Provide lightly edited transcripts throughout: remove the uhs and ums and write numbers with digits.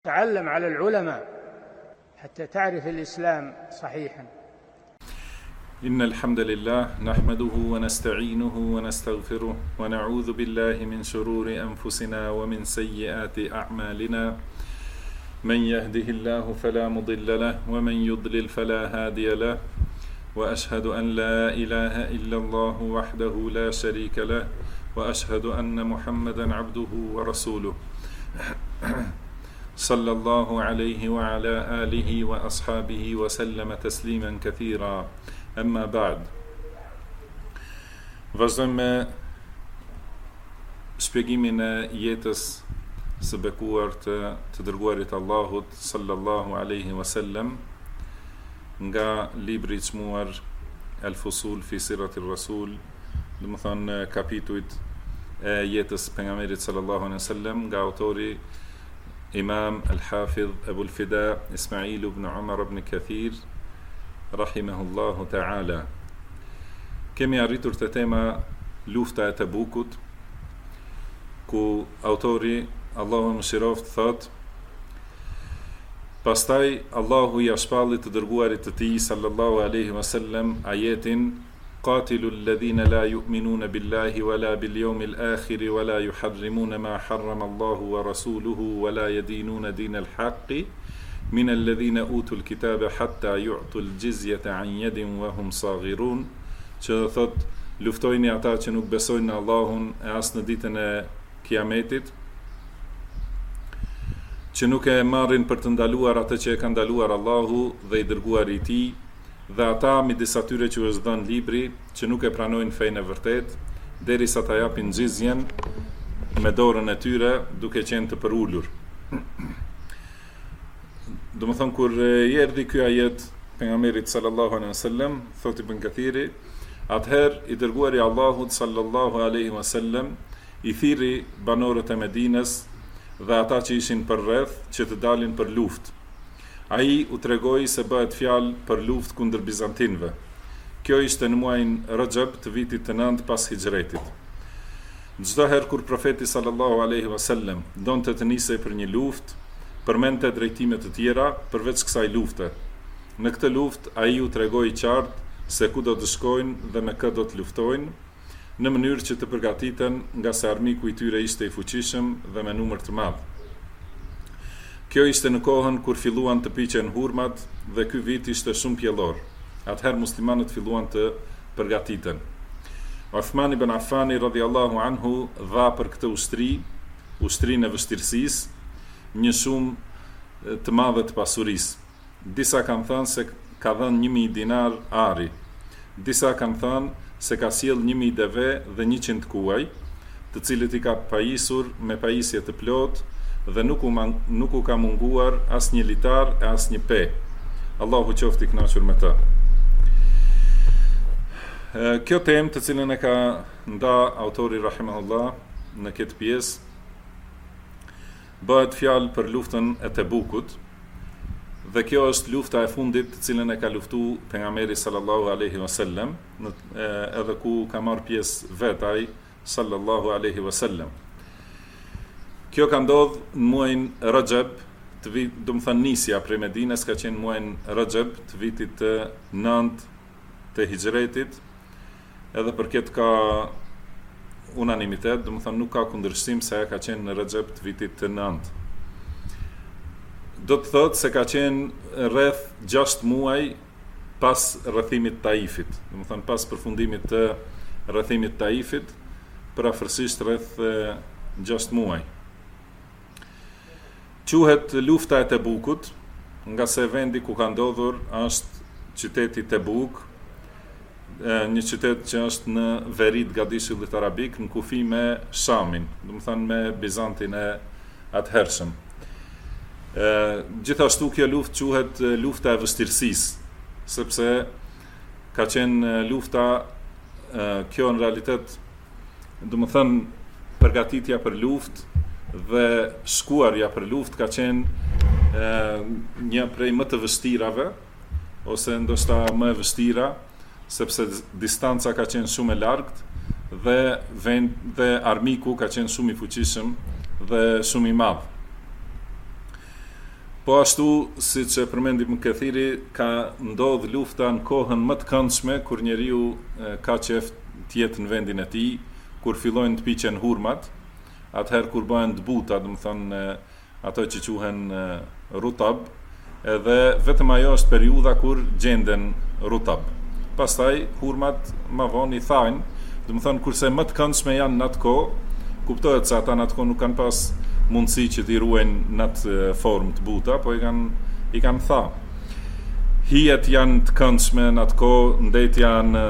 تعلم على العلماء حتى تعرف الإسلام صحيحا. إن الحمد لله نحمده ونستعينه ونستغفره ونعوذ بالله من شرور أنفسنا ومن سيئات أعمالنا. من يهده الله فلا مضل له ومن يضلل فلا هادي له، وأشهد أن لا إله إلا الله وحده لا شريك له، وأشهد أن محمدا عبده ورسوله صلى الله عليه وعلى آله وأصحابه وسلم تسليما كثيرا. أما بعد. Vazhdojmë me shpjegimin e jetës së bekuar të dërguarit Allahut sallallahu alaihi wasallam nga libri i çmuar Al-Fusul fi Siratir Rasul, do të thonë kapitujt e jetës së pejgamberit sallallahu alaihi wasallam, nga autori Imam Al-Hafidh Abu Al-Fida Ismail ibn Umar ibn Kathir rahimahullahu ta'ala. Kemi arritur te tema lufta e Tebukut, ku autori, Allahu mëshiroft, thot: pastaj Allahu ja shpalli të dërguarit të tij sallallahu alaihi wasallam ajetin: qatilu alladhina la yu'minuna billahi wala bil yawmil akhir wala yuharrimuna ma harrama Allahu wa rasuluhu wala yadinuna dinal haqqi min alladhina utul kitaba hatta yu'tul jizyata an yadin wa hum saghirun. Që thot, luftojni ata që nuk besojnë në Allahun e as në ditën e Kiametit, që nuk e marrin për të ndaluar atë që e ka ndaluar Allahu dhe i dërguari i tij, dhe ata midis atyre që është dhënë libri, që nuk e pranojnë fenë e vërtet, derisa ta japin xhizjen me dorën e tyre, duke qenë të përulur. Do më thonë, kur i erdhi ky ajet pejgamberit sallallahu alaihi wasallam, thot Ibn Kathiri, atëherë i dërguari Allahut sallallahu alaihi wasallam i thirri banorët e Medinës dhe ata që ishin përreth që të dalin për luftë. Ai u tregoi se bëhet fjalë për luftë kundër bizantinëve. Kjo ishte në muajin Rajab të vitit të 9 pas Hijretit. Çdo herë kur profeti sallallahu alaihi wasallam donte të nisej për një luftë, përmendte drejtime të tjera përveç kësaj lufte. Në këtë luftë ai u tregoi qartë se ku do të shkojnë dhe me kë do të luftojnë, në mënyrë që të përgatiten, nga se armiku i tyre ishte i fuqishëm dhe me numër të madh. Kjo ishte në kohën kur filluan të piqen hurmat dhe ky vit ishte shumë pjellor. Atëherë muslimanët filluan të përgatiten. Uthman ibn Affani radhiyallahu anhu dha për këtë ushtrinë e vështirësisë, një shumë të madhe të pasurisë. Disa kanë thënë se ka dhënë 1000 dinar ari. Disa kanë thënë se ka sjell 1000 deve dhe 100 kuaj, të cilët i ka pajisur me pajisje të plotë, dhe nuk u ka munguar as një litar e as një pe. Allahu qoftë i kënaqur me të. Kjo temë të cilën e ka nda autori rahimahullah në këtë pjesë, bëhet fjalë për luftën e Tebukut, dhe kjo është lufta e fundit të cilën e ka luftu pejgamberi sallallahu alaihi wasallam, edhe ku ka marrë pjesë vetaj sallallahu alaihi wasallam. Kjo ka ndodhur në muajin Rajab, do të thënë nisja prej Medinës ka qenë muajin Rajab të vitit të 9 të Hijretit, edhe për këtë ka unanimitet, do të thënë nuk ka kundërshtim se ajo ka qenë në Rajab të vitit të 9. Do të thotë se ka qenë rreth 6 muaj pas rrethimit Taifit, do të thënë pas përfundimit të rrethimit Taifit, për afërsisht rreth 6 muaj. Quhet lufta e Tebukut, nga se vendi ku ka ndodhur është qyteti Tebuk, një qytet që është në veri të Gadishullit Arabik, në kufi me Shamin, do të thënë me Bizantin e atëhershëm. Gjithashtu kjo luftë quhet lufta e vështirësisë, sepse ka qenë lufta, kjo në realitet, do të thënë përgatitja për luftë dhe shkuarja për luftë ka qenë një prej më të vështirave, ose ndoshta më e vështira, sepse distanca ka qenë shumë e largët dhe armiku ka qenë shumë i fuqishëm dhe shumë i madh. Po ashtu, siç e përmendi Ibn Kathiri, ka ndodh lufta në kohën më të këndshme kur njeriu ka qef të jetë në vendin e tij, kur fillojnë të piqen hurmat, atëherë kur bëhen të buta, do të thonë ato që quhen rutab, edhe vetëm ajo është periudha kur gjenden rutab. Pastaj hurmat ma vonë i thajnë, do të thonë kurse më të këndshme janë në atë kohë, kuptohet se ata në atë kohë nuk kanë pas mundësi që t'i ruajnë në atë formë të buta, po i kanë tha. Hijet janë të këndshme në atë kohë, ndet janë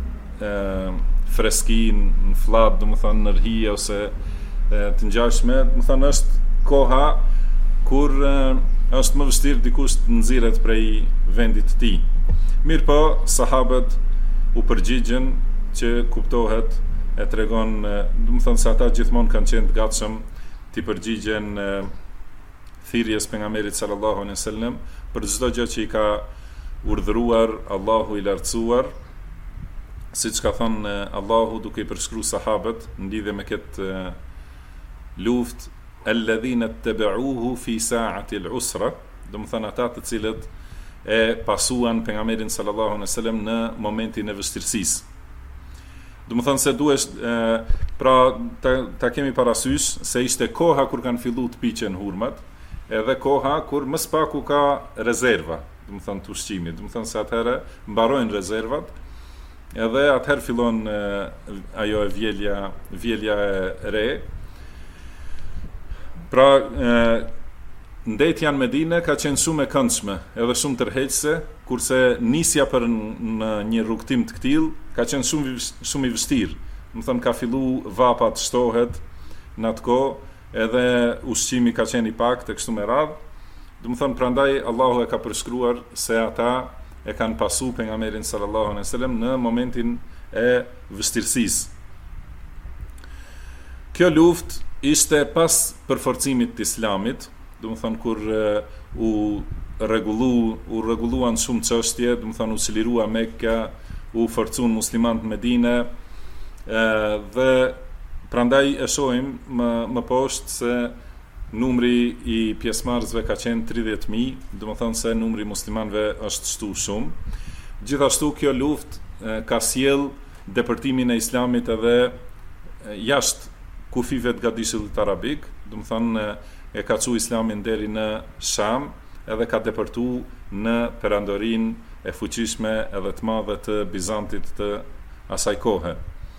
freski në flat, do të thonë në hije ose të ngjashme, do të thonë është koha kur është më vështirë dikush të nxirret prej vendit të tij. Mirë po, sahabët u përgjigjen që kuptohet, e tregon, do të thonë se ata gjithmonë kanë qenë të gatshëm të përgjigjen thirrjes pejgamberit sallallahu alaihi wasallam për çdo gjë që i ka urdhëruar Allahu i lartësuar, siç ka thënë Allahu duke i përshkruar sahabët në lidhje me këtë luftë, alladhina ittaba'uhu fi sa'ati al-usra, do të thonë ata të cilët e pasuan pejgamberin sallallahu alaihi wasallam në momentin e vështirësisë. Do të thonë se duhet pra ta kemi parasysh se ishte koha kur kanë filluar të piqen hurmat, edhe koha kur më së paku ka rezerva, do të thonë të ushqimit, do të thonë se atëherë mbarojnë rezervat, edhe atëherë fillon ajo e vjelja e re. Pra ndetja në Medinë ka qenë shumë e këndshme, edhe shumë tërheqëse, kurse nisja për në një rrugtim të këtill ka qenë shumë i vështirë. Do të thonë ka filluar vapa të shtohet në atë kohë, edhe ushqimi ka qenë i pakët e kështu me radhë. Do të thonë prandaj Allahu e ka përshkruar se ata e kanë pasu pejgamberin sallallahu alaihi wasallam në momentin e vështirësisë. Kjo luftë ishte pas përforcimit të Islamit, do të thonë kur u rregulluan shumë çështje, do të thonë u çlirua Mekka, u forcuan muslimanët në Medinë, dhe prandaj e shohim më poshtë se numri i pjesëmarrësve ka qenë 30.000, do të thonë se numri i muslimanëve është shtu shumë. Gjithashtu kjo luftë ka sjell depërtimin e Islamit edhe jashtë kufive të gadishullit arabik, do të thonë e ka çu Islamin deri në Sham, edhe ka depërtu në perandorin e fuqishme edhe të madhe të Bizantit të asaj kohe.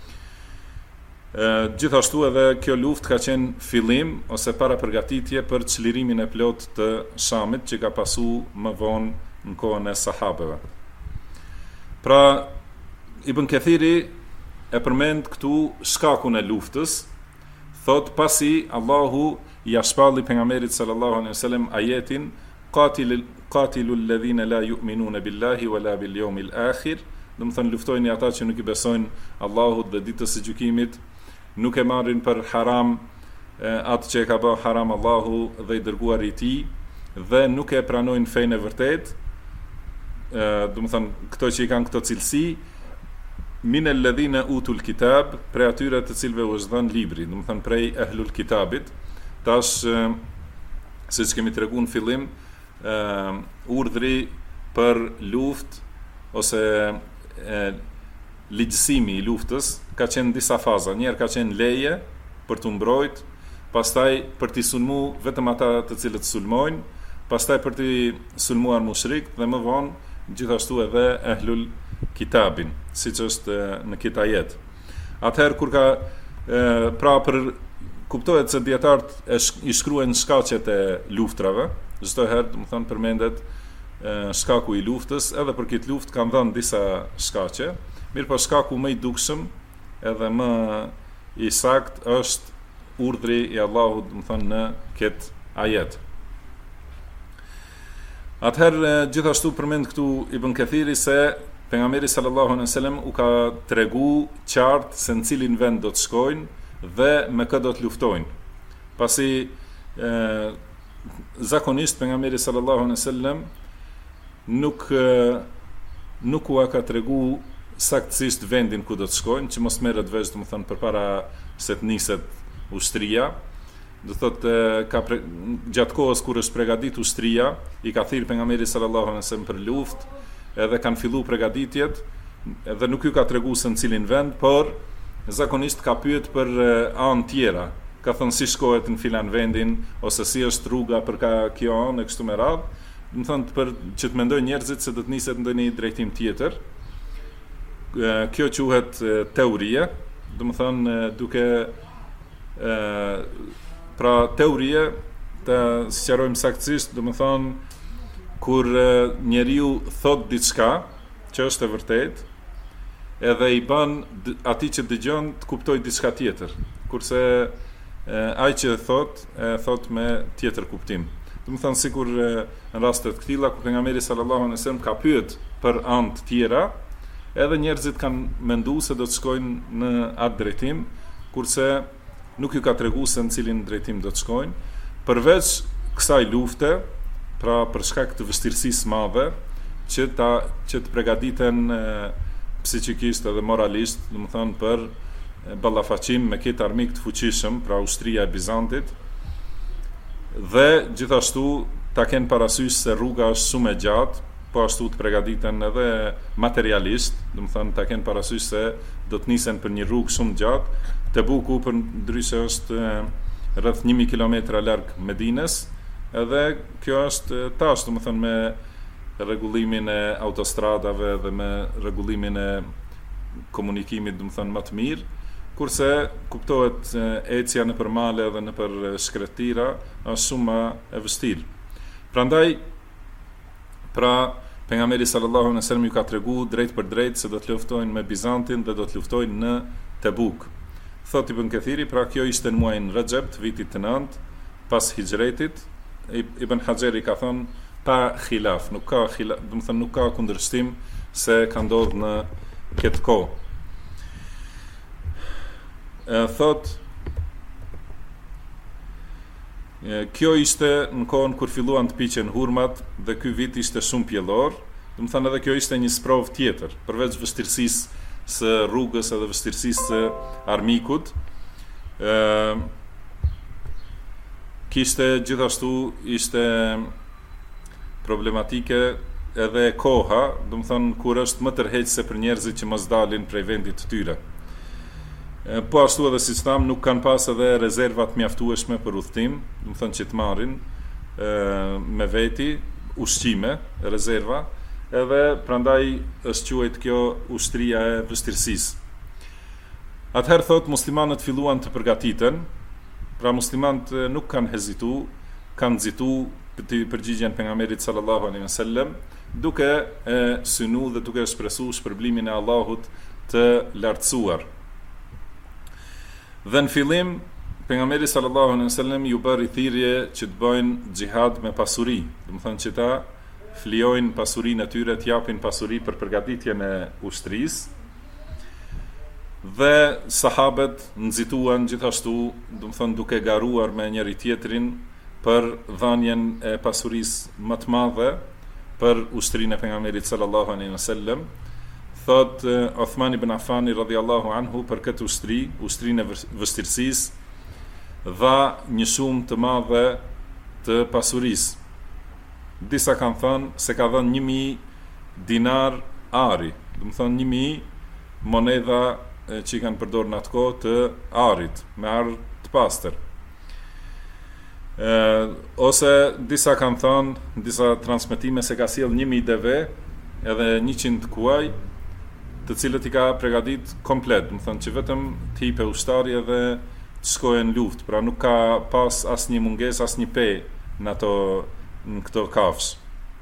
Gjithashtu edhe kjo luftë ka qenë fillim ose para përgatitje për çlirimin e plot të Shamit që ka pasu më vonë në kohën e sahabeve. Pra, Ibn Kathiri e përmend këtu shkakun e luftës, thot pasi Allahu ja shpalli pejgamberit sallallahu alaihi wasallam ajetin qatilu alladhina la yu'minuna billahi wala bil yawmil akhir, do të thonë luftojnë ata që nuk i besojnë Allahut dhe ditës së gjykimit, nuk e marrin për haram atë që e ka bërë haram Allahu dhe i dërguari i tij, dhe nuk e pranojnë fenë e vërtet, do të thonë këto që i kanë këto cilësi, min alladhina utul kitab, prej atyre të cilëve u është dhënë libri, do të thonë prej ehlul kitabit. Tash siç kemi treguar në fillim, urdhri për luftë ose ligjësimi i luftës ka qenë disa faza. Njerë ka qenë leje për të mbrojt, pastaj për t'i sulmu vetëm ata të cilët sulmojnë, pastaj për t'i sulmuar mushrik, dhe më vonë gjithashtu edhe ehlul kitabin, siç është në këtë ajet. Atëherë kur ka pra për kuptohet se dietarët i shkruajnë shkaqet e luftrave, çdo herë, do të thonë përmendet shkaku i luftës, edhe për këtë luftë kanë dhënë disa shkaqe, mirë po shkaku më i dukshëm edhe më i sakt është urdhri i Allahut, do të thonë në këtë ajet. Atëherë gjithashtu përmend këtu Ibn Kathiri se pejgamberi sallallahu alaihi wasallam u ka tregu qartë se në cilin vend do të shkojnë dhe me kë do të luftojnë. Pasi zakonisht pejgamberi sallallahu alaihi wasallam nuk u ka tregu saktësisht vendin ku do të shkojnë, që mos merret vesh, domethënë përpara se të niset ushtria, do thotë gjatë kohës kur është përgatitur ushtria, i ka thirrë pejgamberi sallallahu alaihi wasallam për luftë, edhe kanë filluar përgatitjet, edhe nuk ju ka treguar se në cilin vend, por zakonisht ka pyet për anë tjera. Ka thënë si shkohet në filan vendin, ose si është rruga për kjo anë e kështu me radhë. Do të thonë për që të mendojnë njerëzit se do të niset në një drejtim tjetër. Kjo quhet teoria, do të thonë duke pra teoria të sqarojmë saktësisht, do të thonë kur njeriu thot diçka që është e vërtetë, edhe i bën atij që dëgjon të kuptojë diçka tjetër, kurse ai që thot me tjetër kuptim. Do të thonë sikur në raste të këtilla ku pejgamberi sallallahu alaihi wasallam ka pyet për anë të tjera, edhe njerëzit kanë menduar se do të shkojnë në atë drejtim, kurse nuk ju ka treguar se në cilin drejtim do të shkojnë. Përveç kësaj lufte, pra për shkak të vështirësisë madhe që të përgatiten psikikisht edhe moralisht, do të thonë për ballafaqim me këtë armik të fuqishëm, pra ushtria e Bizantit, dhe gjithashtu ta kenë parasysh se rruga është shumë e gjatë, po ashtu të përgatiten edhe materialisht, do të thonë ta kenë parasysh se do të nisen për një rrugë shumë gjatë. Tebuku përndryshe është rreth 1000 kilometra larg Medinës, edhe kjo është tash, do të thonë me rregullimin e autostradave dhe me rregullimin e komunikimit, do të thonë më të mirë, kurse kuptohet ecja nëpër male dhe nëpër shkretira është shumë më e vështirë. Prandaj, pra pejgamberi sallallahu alaihi wasallam ju ka treguar drejt për drejt se do të luftojnë me Bizantin dhe do të luftojnë në Tebuk. Thot Ibn Kathiri, pra kjo ishte në muajin Rajab të vitit të 9 pas hijretit. Ibn Hajeri ka thënë pa khilaf, nuk ka khilaf, do të thënë nuk ka kundërshtim se ka ndodhur në këtë kohë. Thot kjo ishte në kohën kur filluan të piqen hurmat dhe ky vit ishte shumë pjellor, do të thënë edhe kjo ishte një sprov tjetër, përveç vështirësisë së rrugës edhe vështirësisë së armikut, kishte gjithashtu ishte problematike edhe koha, do të thënë kur është më tërheqëse për njerëzit që mos dalin prej vendit të tyre. Po ashtu edhe si tham, nuk kanë pas edhe rezervat mjaftueshme për udhtim, do të thonë që të marrin me veti ushqime, rezerva, edhe prandaj është quajt kjo ushtria e vështirësisë. Atëherë thot muslimanët filluan të përgatiten, pra muslimanët nuk kanë hezituar, kanë nxitur të përgjigjen pejgamberit sallallahu alaihi wasallam, duke synu dhe duke shpresuar shpërblimin e Allahut të lartësuar. Dhe në fillim, pejgamberi sallallahu alaihi wasallam ju bëri thirrje që të bëjnë xhihad me pasuri, do të thonë që ta flijojnë pasurinë e tyre, të japin pasuri për përgatitjen e ushtrisë. Dhe sahabët nxituan gjithashtu, do të thonë duke garuar me njëri tjetrin për dhënien e pasurisë më të madhe për ushtrinë e pejgamberit sallallahu alaihi wasallam. Thot Uthman ibn Affani radhiyallahu anhu për këtë ushtrinë e vështirësisë, dha një shumë të madhe të pasurisë. Disa kanë thënë se ka dhënë 1000 dinar ari, do të thonë 1000 monedha që i kanë përdorur në atë kohë të arit, me ar të pastër. Ose disa kanë thënë, disa transmetime se ka sjell 1000 deve edhe 100 kuaj, të cilët i ka përgatit komplet, do të thonë që vetëm të hipe ushtari edhe të shkojë në luftë, pra nuk ka pas asnjë mungesë, asnjë pe në këto kafsh.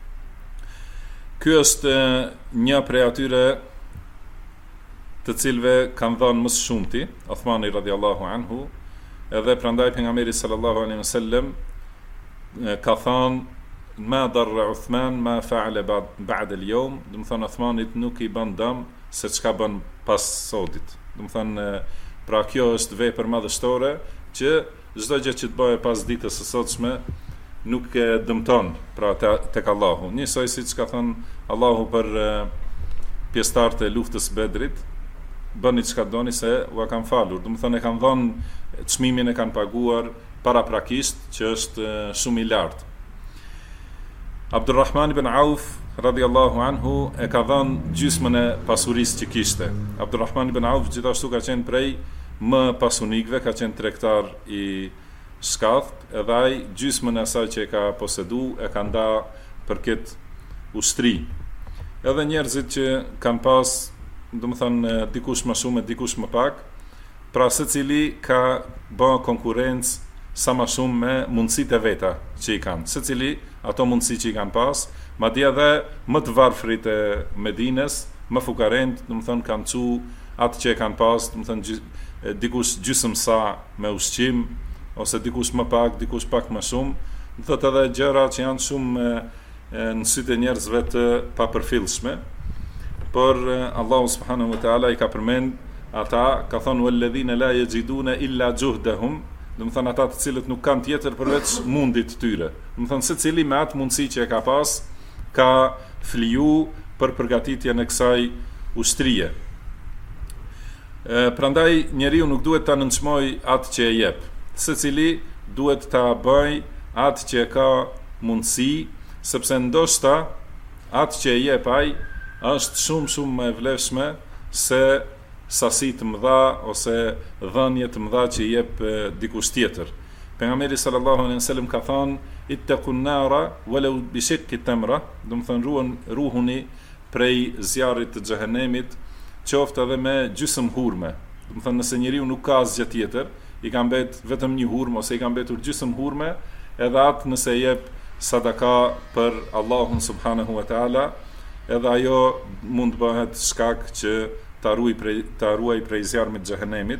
Ky është një prej atyre të cilëve kanë dhënë më së shumti, Uthmani radhiyallahu anhu, edhe prandaj pejgamberi sallallahu alaihi wasallam ka thënë ma darra Uthman ma fa'ala ba'da al-yawm, do të thonë Uthmanit nuk i bën dëm se çka bën pas sotit. Do të thonë pra kjo është vepër madhështore që çdo gjë që të bëhet pas ditës së sotshme nuk e dëmton pra tek Allahu. Njësoj siç ka thënë Allahu për pjesëtarët e luftës Bedrit, bëni çka doni se ua kanë falur. Do të thonë e kanë dhënë çmimin, e kanë paguar, paraprakisht që është shumë i lartë. Abdurrahman ibn Auf radhiyallahu anhu e ka dhënë gjysmën e pasurisë që kishte. Abdurrahman ibn Auf gjithashtu ka qenë prej më pasunikëve, ka qenë tregtar i shkathët, edhe ai gjysmën e asaj që e ka posedu e ka nda për këtë ushtri. Edhe njerëzit që kanë pas, domethënë dikush më shumë e dikush më pak, pra secili ka bën konkurrencë sa më shumë me mundësitë e veta që i kanë. Secili ato mundësi që i kanë pas, madje edhe më të varfrit e Medinës, më fukarent, domethënë kanë çu atë që e kanë pas, domethënë dikush gjysmë sa me ushqim, ose dikush më pak, dikush pak më shumë, do thotë edhe gjëra që janë shumë në sytë e njerëzve të papërfillshme. Por Allahu subhanahu wa taala i ka përmend ata, ka thonë walladhina la yajiduna illa juhdahum, do të thonë ata të cilët nuk kanë tjetër përveç mundit të tyre. Do të thonë secili me atë mundësi që e ka pas, ka fliju për përgatitjen e kësaj ushtrie. Prandaj njeriu nuk duhet ta nënçmoj atë që e jep. Secili duhet ta bëj atë që ka mundësi, sepse ndoshta atë që e jep ai është shumë më e vlefshme se sasi të mëdha ose dhënie të mëdha që i jep dikush tjetër. Pejgamberi sallallahu alaihi wasallam ka thënë ittaqun nara walau bi shiqqi tamra, do të thonë ruhuni prej zjarrit të xhehenemit, qoftë edhe me gjysmë hurme. Do të thonë nëse njeriu nuk ka asgjë tjetër, i ka mbet vetëm një hurmë ose i ka mbetur gjysmë hurme, edhe atë nëse jep sadaka për Allahun subhanahu wa taala, edhe ajo mund të bëhet shkak që ta ruaj prej zjarmit të xhehenemit.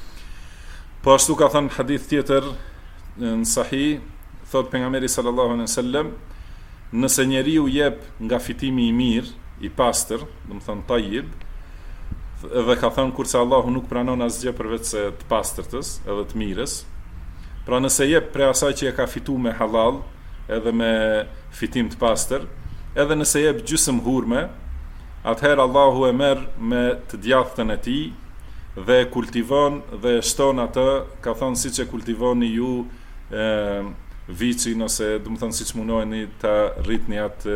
Po ashtu ka thënë hadith tjetër në sahih, thot pejgamberi sallallahu alaihi wasallam, nëse njeriu jep nga fitimi i mirë, i pastër, do të thonë tayyib, edhe ka thënë kurse Allahu nuk pranon asgjë përveç se të pastërtës, edhe të mirës. Pra nëse jep prej asaj që e ka fituar me halal, edhe me fitim të pastër, edhe nëse jep gjysmë hurme, atëherë Allahu e merr me të djathtën e tij dhe kultivon dhe shton atë, ka thënë siç e kultivoni ju vicin ose do të thonë siç mundoheni ta rritni atë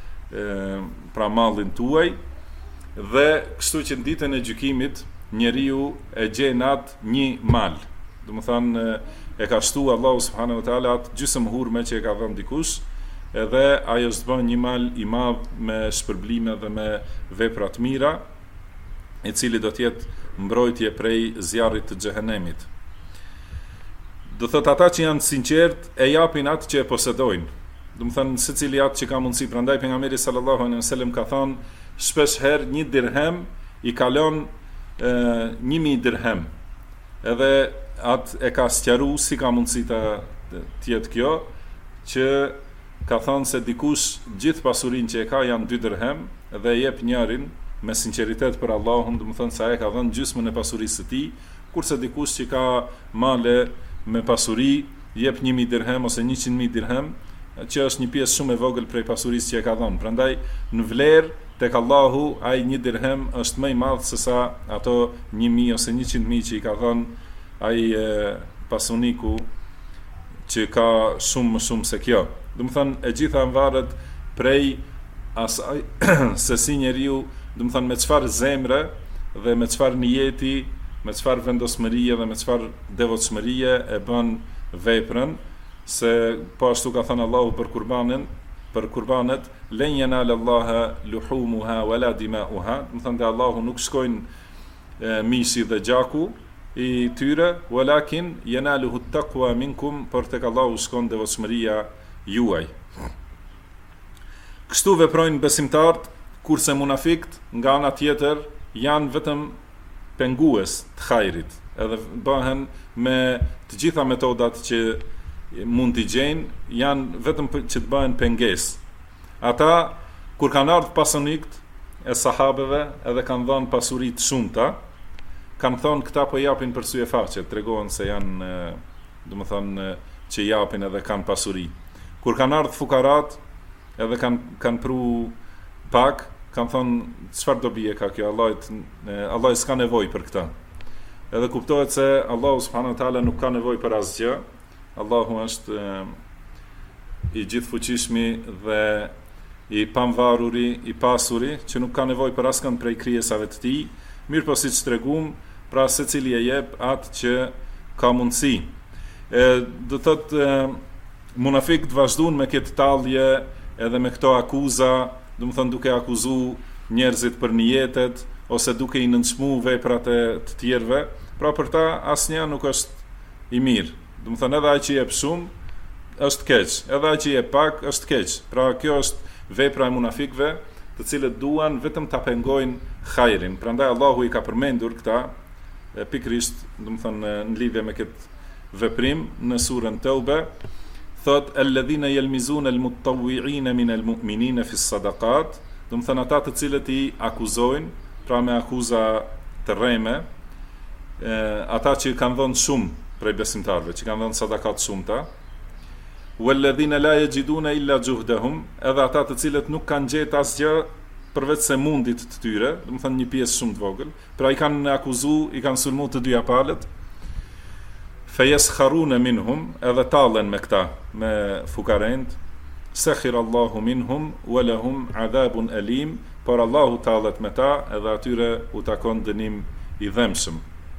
pra mallin tuaj, dhe kështu që në ditën e gjykimit njeriu e gjen atë një mal. Do të thonë e ka shtu Allahu subhanahu wa taala atë gjysmë hurme që e ka dhënë dikush, edhe ajo është bën një mal i madh me shpërblime dhe me vepra të mira, i cili do të jetë mbrojtje prej zjarrit të xhehenemit. Do thotë ata që janë sinqert e japin atë që e posedojnë. Do të thonë secili atë që ka mundësi. Prandaj pejgamberi sallallahu alaihi wasallam ka thënë shpesh herë një dirhem i kalon 1000 dirhem. Edhe atë e ka sqaruar si ka mundësi të jetë kjo, që ka thënë se dikush gjithë pasurinë që e ka janë 2 dirhem dhe e jep njërin me sinqeritet për Allahun, do të thonë se ai ka dhënë gjysmën e pasurisë së tij, kurse dikush që ka male me pasuri jep 1000 dirhem ose 100.000 dirhem, që është një pjesë shumë e vogël prej pasurisë që e ka dhënë. Prandaj në vlerë tek Allahu ai 1 dirhem është më i madh se sa ato 1000 ose 100.000 që i ka dhënë ai pasuniku që ka shumë më shumë se kjo. Do të thonë e gjitha varet prej asaj se si njeriu, do të thonë me çfarë zemre dhe me çfarë niyeti, me çfarë vendosmërie dhe me çfarë devotshmërie e bën veprën, se po ashtu ka thënë Allahu për kurbanet, len yanala Allaha luhumuha wala dima'uha, do të thonë Allahu nuk shkojnë mishi dhe gjaku i tyre, walakin yanaluhu at-taqwa minkum, por tek Allahu shkon devotshmëria juaj. Kështu veprojnë besimtarët, kurse munafikt nga ana tjetër janë vetëm pengues të hajrit, edhe bëhen me të gjitha metodat që mund t'i gjejnë, janë vetëm që të bëhen pengesë. Ata kur kanë ardhur pasonikt e sahabeve edhe kanë dhënë pasuri të shumta, kanë thonë këta po japin për sy e faqe, tregohen se janë, domethënë që japin edhe kanë pasuri. Kur kanë ardhur fukarat, edhe kanë pru pak, kanë thonë çfarë dobi e ka kjo, Allah s'ka nevojë për këtë. Edhe kuptohet se Allahu subhanahu wa taala nuk ka nevojë për asgjë, Allahu është i gjithfuqishmi dhe i pamvaruri, i pasuri, që nuk ka nevojë për askënd prej krijesave të tij, mirë po siç tregum, pra secili e jep atë që ka mundësi. Do thotë munafiqët vazhduan me këtë tallje edhe me këto akuza, do të thonë duke akuzu njerëzit për nijetet ose duke i nënçmu veprat e të tjerëve, pra për ta asnjë nuk është i mirë. Do të thonë edhe ai që jep shumë është keq, edhe ai që jep pak është keq. Pra kjo është vepra e munafikëve, të cilët duan vetëm ta pengojnë hajrin. Prandaj Allahu i ka përmendur këta pikërisht, do të thonë në lidhje me këtë veprim në surën Tauba, thot alladhina yalmizuna almutawwi'ina min almu'minina fi as-sadaqat, do të thonë ata të cilët i akuzojnë, pra me akuza të rreme, ata që kanë dhënë shumë prej besimtarëve, që kanë dhënë sadakat shumëta, walladhina la yajiduna illa juhdahum, edhe ata të cilët nuk kanë gjetë asgjë përveç se mundit të tyre, do të thonë një pjesë shumë të vogël, pra i kanë akuzu, i kanë sulmu të dyja palët, fayaskharuna minhum, edhe tallen me këta, me fukarend, sakhira Allahu minhum wa lahum adhabun alim, por Allahu tallet me ta, edhe atyre u takon dënim i dhemshëm.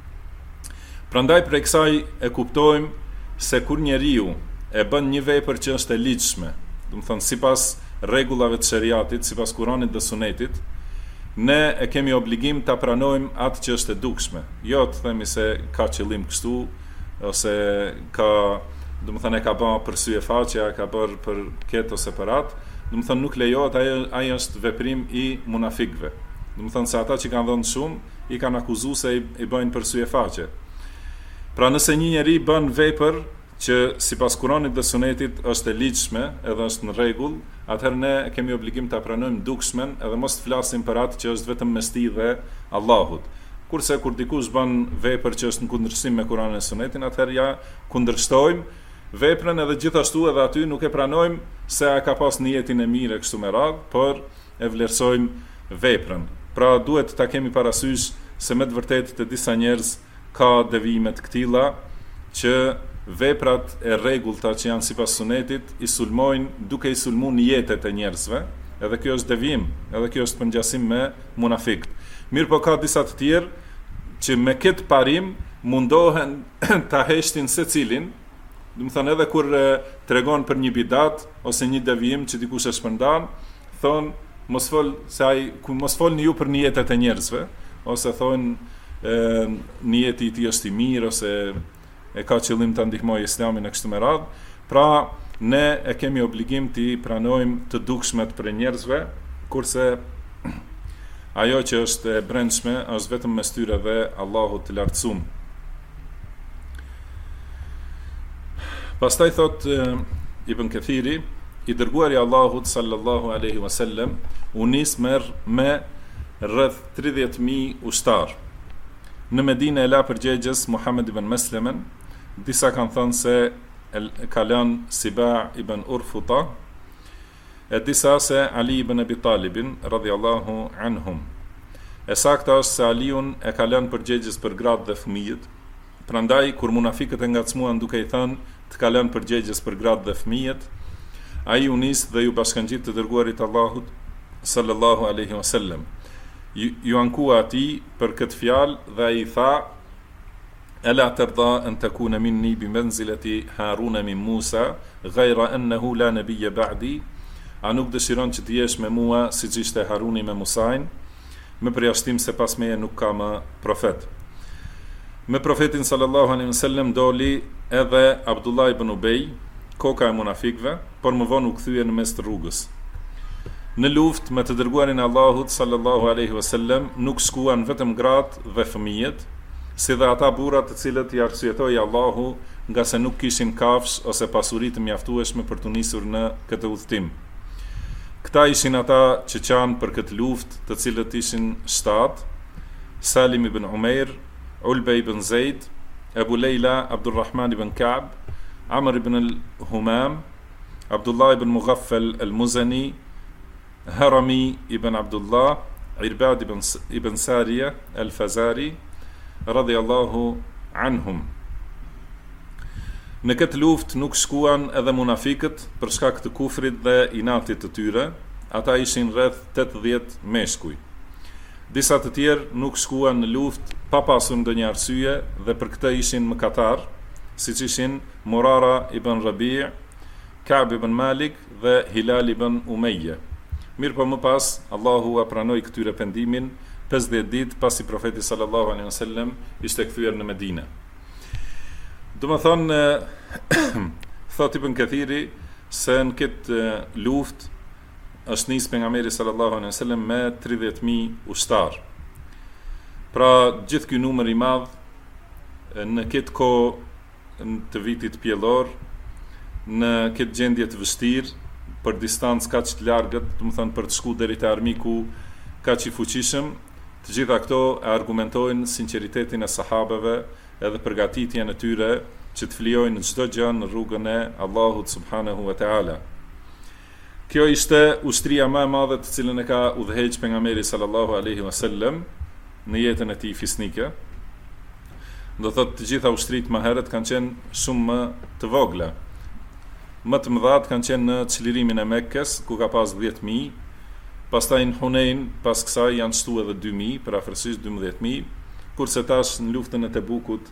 Prandaj prej kësaj e kuptojmë se kur njeriu e bën një vepër që është e ligjshme, do të thonë sipas rregullave të shariatit, sipas Kuranit dhe Sunetit, ne e kemi obligim ta pranojmë atë që është e dukshme. Jo të themi se ka qëllim kështu ose ka, do të thonë e ka bërë për sy e faqe, ka bërë për këtë ose për atë, do të thonë nuk lejohet, ai është veprim i munafikëve. Do të thonë se ata që kanë dhënë shumë i kanë akuzuar se i bëjnë për sy e faqe. Pra nëse një njeri bën vepër që sipas Kuranit dhe Sunetit është e ligjshme, edhe është në rregull, atëherë ne kemi obligim ta pranojmë dukshmen edhe mos të flasim për atë që është vetëm mes tij dhe Allahut. Kurse kur dikush bën vepër që është në kundërshtim me Kuranin dhe Sunetin, atëherë ja kundërshtojmë veprën edhe gjithashtu edhe aty nuk e pranojmë se a ka pas niyetin e mirë kështu me radhë, por e vlerësojmë veprën. Pra duhet ta kemi parasysh se me të vërtetë të disa njerëz ka devijime të këtilla që veprat e rregullta që janë sipas Sunetit i sulmojnë duke i sulmuar niyetet e njerëzve, edhe kjo është devijim, edhe kjo është pengjasim me munafiqët. Mirë po ka disa të tjerë që me këtë parim mundohen ta heshtin secilin, do të thonë edhe kur tregon për një bidat ose një devijim që dikush e shpërndan, thon mos folni ju për niyetet e njerëzve, ose thonë niyeti i tij është i mirë ose e ka qëllim të ndihmojë Islamin e kështu me radhë. Pra ne e kemi obligim të pranojmë të dukshmet për njerëzve, kurse ajo që është e brendshme është vetëm mes tyre dhe Allahut të lartësuar. Pastaj thot Ibn Kathiri, i dërguari Allahut sallallahu alaihi wasallam u nis me rreth 30.000 ushtar. Në Medinë e la përgjegjës Muhammed ibn Meslemen, disa kanë thënë se ka lënë Siba ibn Urfuta, e disa se Ali ibn Abi Talibin radhiyallahu anhum. E sakta është se Aliun e ka lënë përgjegjës për gratë dhe fëmijët. Prandaj kur munafikët e ngacmuan duke i thënë të ka lënë përgjegjës për gratë dhe fëmijët, ai u nis dhe ju bashkangjit të dërguarit Allahut sallallahu alaihi wasallam. Ju ankua ati për këtë fjalë dhe ai tha: "Ela tarda an takuna minni bi manzilati Haruna min Musa, ghayra annahu la nabiyya ba'di." A nuk dëshiron që të jesh me mua siç ishte Haruni me Musain, me përjashtim se pas meje nuk ka më profet. Me profetin sallallahu alaihi wasallam doli edhe Abdullah ibn Ubej, koka e munafikëve, por më vonë u kthye në mes të rrugës. Në luftë me të dërguarin e Allahut sallallahu alaihi wasallam nuk shkuan vetëm gratë dhe fëmijët, si dhe ata burrat të cilët i arsyetoi Allahu nga se nuk kishin kafsh ose pasuri të mjaftueshme për të nisur në këtë udhtim. Këta ishin ata që qanë për këtë luftë, të cilët ishin 7: Salim ibn Umair, Ulbe ibn Zaid, Ebu Lejla Abdurrahman ibn Ka'b, Amr ibn al-Humam, Abdullah ibn Mughaffal al-Muzani, Harami ibn Abdullah, Irbad ibn Sariya al-Fazari radhiyallahu anhum. Në këtë luftë nuk shkuan edhe munafikët për shkak të kufrit dhe inatit të tyre, ata ishin rreth 80 meshkuj. Disa të tjerë nuk shkuan në luftë pa pasur ndonjë arsye dhe për këtë ishin mëkatar, siç ishin Murara ibn Rabi', Ka'b ibn Malik dhe Hilal ibn Umayya. Mirë po më pas, Allahu a pranoi këtyre pendimin 50 ditë pasi profeti sallallahu alaihi wasallam ishte kthyer në Medinë. Do më thonë, thot Ibn Kathiri se në këtë luftë është nis pejgamberi sallallahu alaihi wasallam me 30.000 ushtar. Pra gjithë ky numër i madh në këtë kohë të vitit pjellor, në këtë gjendje të vështirë, për distancë kaq të largët, do të thonë për të shkuar deri te armiku kaq i fuqishëm, të gjitha këto e argumentojnë sinqeritetin e sahabeve edhe përgatitjen e tyre që të flijojnë çdo gjë në rrugën e Allahut subhanahu wa taala. Kjo ishte ushtria më e madhe të cilën e ka udhëheqë pejgamberi sallallahu alaihi wasallam në jetën e tij fisnike. Do thotë të gjitha ushtrit më herët kanë qenë shumë më të vogla. Më të mëdhat kanë qenë në çlirimin e Mekkës, ku ka pas 10.000, pastaj në Hunain, pas kësaj janë shtu edhe 2.000, për afërsisht 12.000, kurse tash në luftën e Tebukut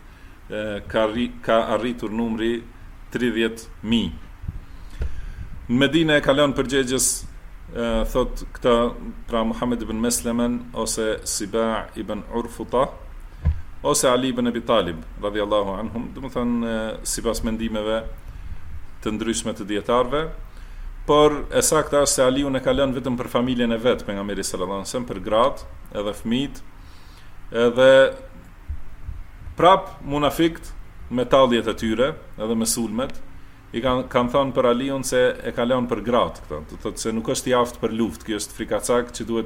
ka arritur numri 30.000. Në Medinë e kalon përgjegjës thot këta pra Muhammed ibn Meslemen ose Siba ibn Urfuta ose Ali ibn Abi Talib radhiyallahu anhum, do të thonë sipas mendimeve të ndryshme të dietarëve, por e saktë është se Aliu e ka lënë vetëm për familjen e vet pejgamberit sallallahu alajhi wasallam, për gratë edhe fëmijët, edhe prap munafikt me talljet e tyre, edhe me sulmet, i kanë thënë për Aliun se e ka lënë për gratë këto. Do thotë se nuk është i aftë për luftë, kjo është frikacak që duhet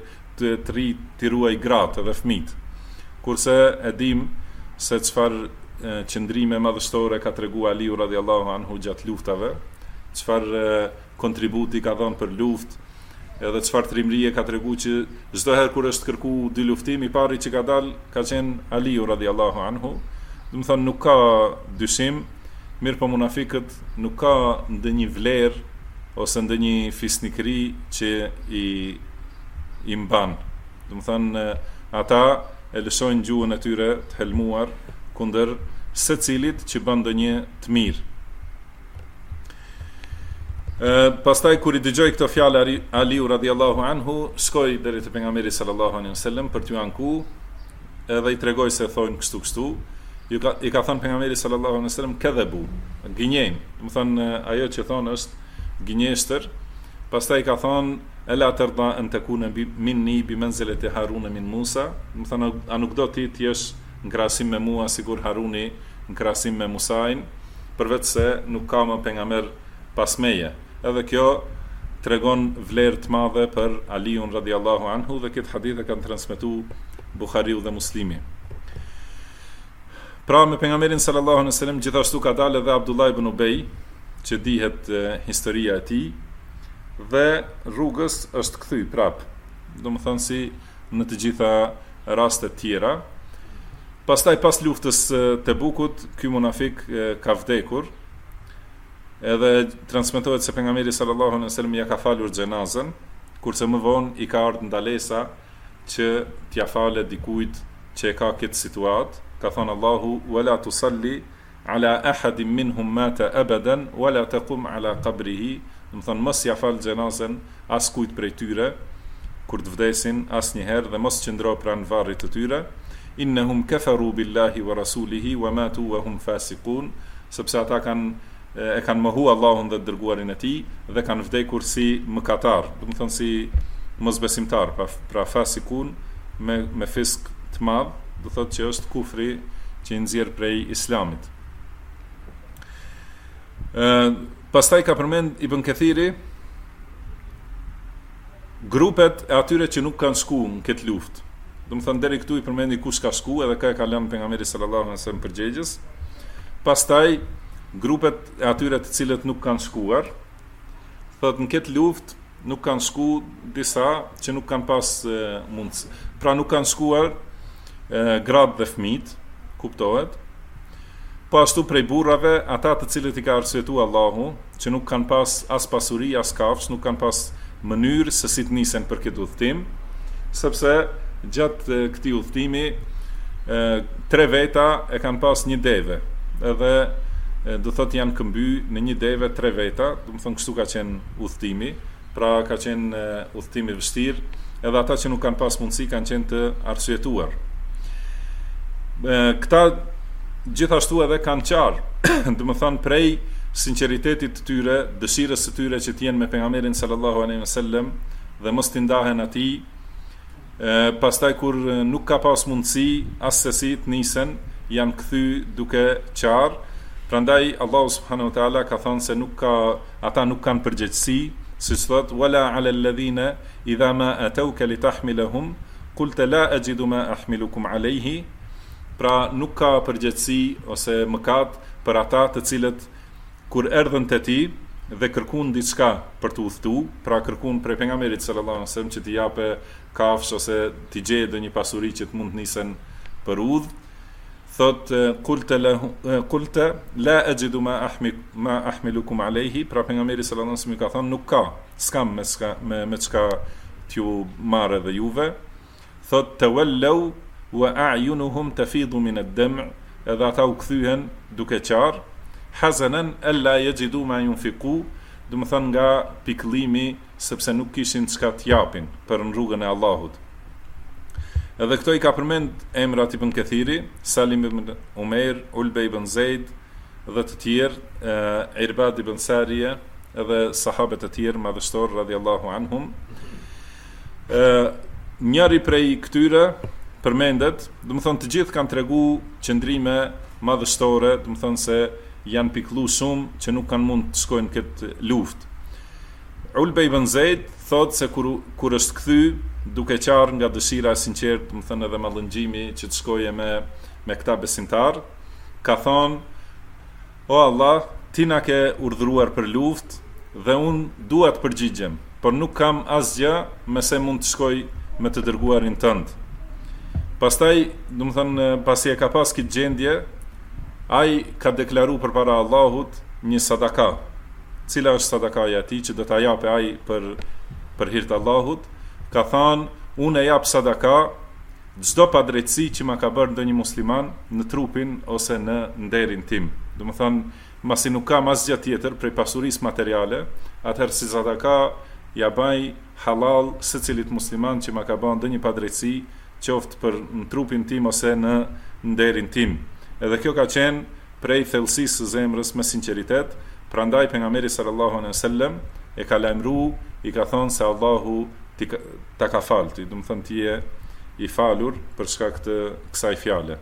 të ruaj gratë edhe fëmijët. Kurse e dim se çfarë qëndrime madhështore ka tregu Aliu radhiyallahu anhu gjatë luftave, çfarë kontributi ka dhënë për luftë, edhe çfarë trimërie ka tregu që çdo herë kur është kërku dy luftim, i pari që ka dalë ka qenë Aliu radhiyallahu anhu. Do të thonë nuk ka dyshim, mirë po munafikët nuk ka ndonjë vlerë ose ndonjë fisnikëri që i mban. Do të thonë ata e lëshojnë gjuhën e tyre të helmuar kundër secilit që bën ndonjë të mirë. Pastaj kur i dëgjoi këto fjalë Aliu radhiyallahu anhu, shkoi deri te pejgamberi sallallahu alaihi wasallam për t'u anku, edhe i tregoi se thonë kështu. I ka thënë pejgamberi sallallahu alaihi wasallam kadhabu, gënjejnë. Do të thonë ajo që thonë është gënjeshtër. Pastaj ka thonë ela tarda an takuna minni bi manzilati Harun min Musa, do të thonë a nuk do ti të jesh në krahasim me mua sikur Haruni në krahasim me Musain, përveç se nuk ka më pejgamber pas meje. Edhe kjo tregon vlerë të madhe për Aliun radhiyallahu anhu, dhe këtë hadith e kanë transmetuar Buhariu dhe Muslimi. Pra me pejgamberin sallallahu alaihi wasallam gjithashtu ka dalë edhe Abdullah ibn Ubay, që dihet historia e tij, dhe rrugës është kthy prap. Domethënë si në të gjitha rastet tjera. Pastaj pas luftës të Bukut, ky munafik ka vdekur, edhe transmetohet se pejgamberi sallallahu alaihi wasallam ja ka falur xhenazën, kurse më vonë i ka ardhur ndalesa që t'ia falë dikujt që e ka këtë situatë. Ka thënë Allahu wala tusalli ala ahadin minhum mata abadan wala taqum ala qabrihi, do të thonë mos ja fal xhenazën as kujt prej tyre kur të vdesin asnjëherë, dhe mos qëndro pranë varrit të tyre. Innahum kafaru billahi wa rasulihi wa matu wa hum fasiqun, sepse ata e kanë mohu Allahun dhe dërguarin e tij dhe kanë vdekur si mëkatar, do të thonë si mosbesimtar, pra fasikun me fisk të madh, do thotë që është kufri që i nxjerr prej islamit. Pastaj ka përmend Ibn Kathiri grupet e atyre që nuk kanë shkuar në këtë luftë. Do të thonë deri këtu i përmendi kush ka shkuar, edhe ka lënë pejgamberi sallallahu alaihi wasallam përgjegjës. Pastaj grupet e atyre të cilët nuk kanë shkuar, thotë në këtë luftë nuk kanë shkuar disa që nuk kanë pas mundësi. Pra nuk kanë shkuar gratë dhe fëmijët, kuptohet. po ashtu prej burrave, ata të cilët i ka arsyetuar Allahu, që nuk kanë pas as pasuri, as kafsh, nuk kanë pas mënyrë se si të nisen për këtë udhtim, sepse gjatë këtij udhtimi 3 veta e kanë pas një deve, edhe do thot janë këmby në një deve 3 veta, do të thonë kështu ka qenë udhtimi, pra ka qenë udhtimi vështirë, edhe ata që nuk kanë pas mundësi kanë qenë të arsyetuar. Këta gjithashtu edhe kanë qarë, do të thonë prej sinqeritetit të tyre, dëshirës së tyre që të jenë me pejgamberin sallallahu alaihi wasallam dhe mos t'i ndahen atij. Pastaj kur nuk ka pas mundësi as se si të nisen, janë kthy duke qarë. Prandaj Allahu subhanahu wa taala ka thënë se ata nuk kanë përgjegjësi, siç thot wala ala alladhina idha ma atawka litahmilahum qulta la ajidu ma ahmilukum alayhi. Pra nuk ka përgjegjësi ose mëkat për ata të cilët kur erdhën te ti dhe kërkuan diçka për të udhëtuar, pra kërkuan prej pejgamberit sallallahu alaihi wasallam që t'i japë kafsh ose t'i gjejë ndonjë pasuri që të mund të nisen për udhë, thot qulta la ajidu ma ahmilukum alayhi, pra pejgamberi sallallahu alaihi wasallam ka thënë nuk ka, s'kam me çka t'ju marrë dhe juve. Thot tawallu wa a'yunuhum tafidu min ad-dam', edhe ata u kthyhen duke qarë, hazanan alla yajidu ma yunfiqu, do të thonë nga pikëllimi sepse nuk kishin çka të japin për në rrugën e Allahut. Edhe këto i ka përmend emrat Ibn Kathiri, Salim ibn Umair, Ulbe ibn Zeid dhe të tjerë, Irbad ibn Sariya, edhe sahabët e tjerë madhështor radhiyallahu anhum. Njëri prej këtyre përmendet, do të thonë të gjithë kanë tregu qëndrime madhështore, do të thonë se janë pikëllu shumë që nuk kanë mund të shkojnë këtë luftë. Ulbe ibn Zeid thot se kur është kthy duke qarë nga dëshira e sinqertë, do të thonë edhe mallëngjimi që të shkoje me këta besimtar, ka thonë: O Allah, ti na ke urdhëruar për luftë dhe unë dua të përgjigjem, por nuk kam asgjë me se mund të shkoj me të dërguarin tënd. Pastaj, do të thonë, pasi e ka pas këtë gjendje, ai ka deklaru përpara Allahut një sadaka. Cila është sadakaja e tij që do ta japë ai për hir të Allahut? Ka thënë, unë e jap sadaka çdo padrejtësi që ma ka bërë ndonjë musliman në trupin ose në nderin tim. Do të thonë, masi nuk kam asgjë tjetër prej pasurisë materiale, atëherë si sadaka ja baj halal secilit musliman që ma ka bërë ndonjë padrejtësi, qoftë për në trupin tim ose në nderin tim. Edhe kjo ka qenë prej thellësisë së zemrës me sinqeritet, prandaj pejgamberi sallallahu alaihi wasallam e ka lajmëruar, i ka thonë se Allahu ta ka falë, do të thonë ti je i falur për shkak të kësaj fjale.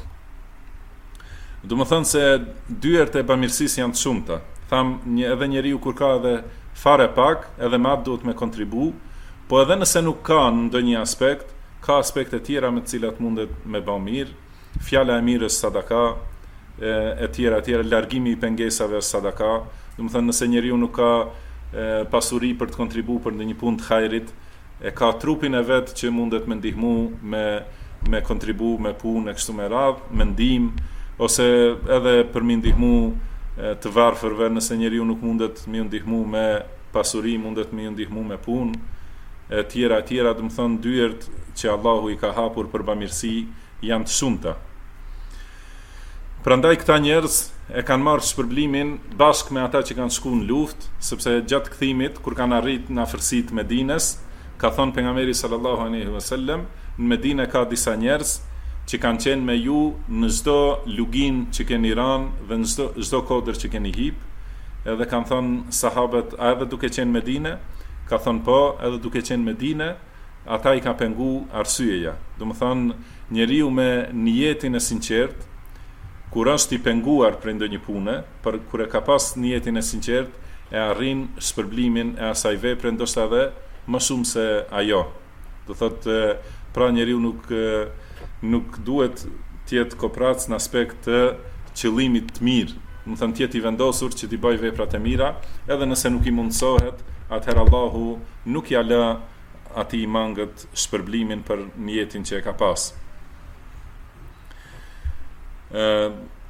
Do të thonë se dyert e bamirësisë janë të shumta. Tham edhe njeriu kur ka edhe fare pak, edhe më duhet me kontribu, po edhe nëse nuk ka në ndonjë aspekt, ka aspekte tjera me të cilat mundet me bë mirë. Fjala e mirë është sadaka, e tjera, largimi i pengesave është sadaka. Do të thonë nëse njeriu nuk ka pasuri për të kontribuar për ndonjë punë të hajrit, e ka trupin e vet që mundet me ndihmu me kontribu me punë e kështu me radhë, me ndihmë, ose edhe për me ndihmu të varfërve, nëse njeriu nuk mundet me ndihmu me pasuri, mundet me ndihmu me punë, e tjera, do të thonë dyert që Allahu i ka hapur për bamirësi janë të shumta. Prandaj këta njerëz e kanë marrë shpërblimin bashkë me ata që kanë shkuar në luftë, sepse gjatë kthimit kur kanë arritur në afërsitë të Medinës, ka thënë pejgamberi sallallahu alaihi wasallam, në Medinë ka disa njerëz që kanë qenë me ju në çdo lugin që keni rënë dhe në çdo kodër që keni hip, edhe kanë thënë sahabët, a edhe duke qenë në Medinë? Ka thënë po, edhe duke qenë në Medinë, ata i ka pengu arsyeja. Do të thonë, njeriu me niyetin e sinqert, kur është i penguar për ndonjë pune, por kur e ka pas niyetin e sinqert, e arrin shpërblimin e asaj vepre, ndoshta edhe më shumë se ajo. Do thotë, pra njeriu nuk duhet të jetë koprac në aspekt të qëllimit të mirë. Do të thonë, të jetë i vendosur që të bëj veprat e mira, edhe nëse nuk i mundsohet, atëherë Allahu nuk ja lë atij mangët shpërblimin për niyetin që e ka pas.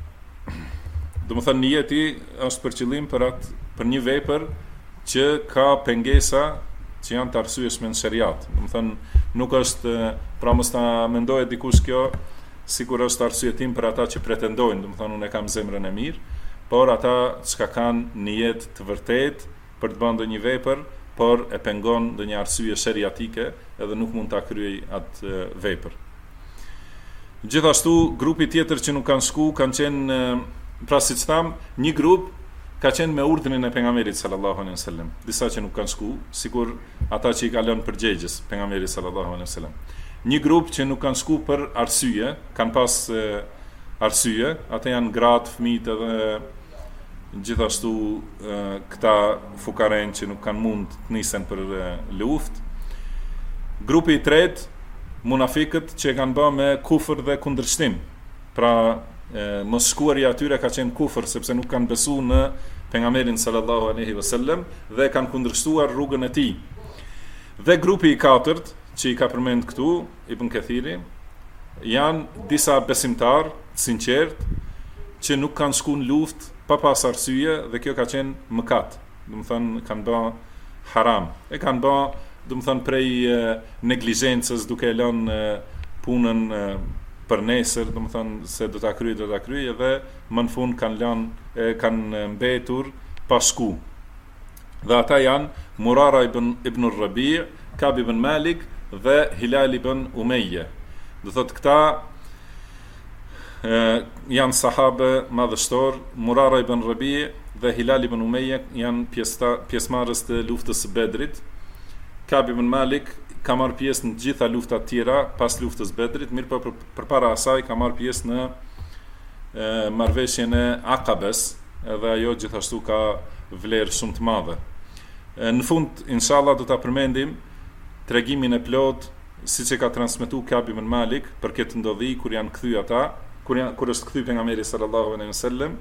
domethënë niyeti është për qëllim për një vepër që ka pengesa që janë të arsyeshme në shariat. Domethënë nuk është, pra mos ta mendohet dikush kjo sikur është arsyetim për ata që pretendojnë, domethënë unë e kam zemrën e mirë, por ata që kanë nijet të vërtet për të bërë ndonjë vepër, por e pengon ndonjë arsye shariatike edhe nuk mund ta kryej atë vepër. Gjithashtu grupi tjetër që nuk kanë shku kanë qenë, pra siç tham, një grup ka qenë me urdhrin e pejgamberit sallallahu alaihi wasallam. Disa që nuk kanë shku, sikur ata që i ka lënë përgjegjës pejgamberit sallallahu alaihi wasallam. Një grup që nuk kanë shku për arsye, kanë pas arsye, ata janë gratë, fëmijët edhe gjithashtu këta fukaren që nuk kanë mund të nisen për luftë. Grupi i tretë, munafikët që kanë bërë me kufër dhe kundërshtim. Pra mos shkuarja atyre ka qenë kufër sepse nuk kanë besu në pejgamberin sallallahu alaihi wasallam dhe kanë kundërshtuar rrugën e tij. Dhe grupi i katërt që i ka përmend këtu Ibn Kathiri janë disa besimtar të sinqert që nuk kanë shku në luftë pa pas arsye dhe kjo ka qenë mëkat. Domethënë kanë bërë haram. E kanë bërë domethënë prej neglizhencës duke lënë punën për nesër, domethënë se do ta kryej dhe më në fund kanë mbetur pa shku. Dhe ata janë Murara ibn Rabi', Ka'b ibn Malik dhe Hilal ibn Umayya. Do thotë këta janë sahabe madhështor. Murara ibn Rabi' dhe Hilal ibn Umayya janë pjesëmarrës të luftës së Bedrit. Ka'b ibn Malik ka marrë pjesë në gjitha luftat tjera pas luftës Bedrit, mirë përpara asaj ka marrë pjesë në marrëveshjen e Aqabes, edhe ajo gjithashtu ka vlerë shumë të madhe. Në fund, inshallah, do ta përmendim tregimin e plot siç e ka transmetuar Ka'b ibn Malik për këtë ndodhi kur janë kthy ata, kur është kthy pejgamberi sallallahu alaihi wasallam,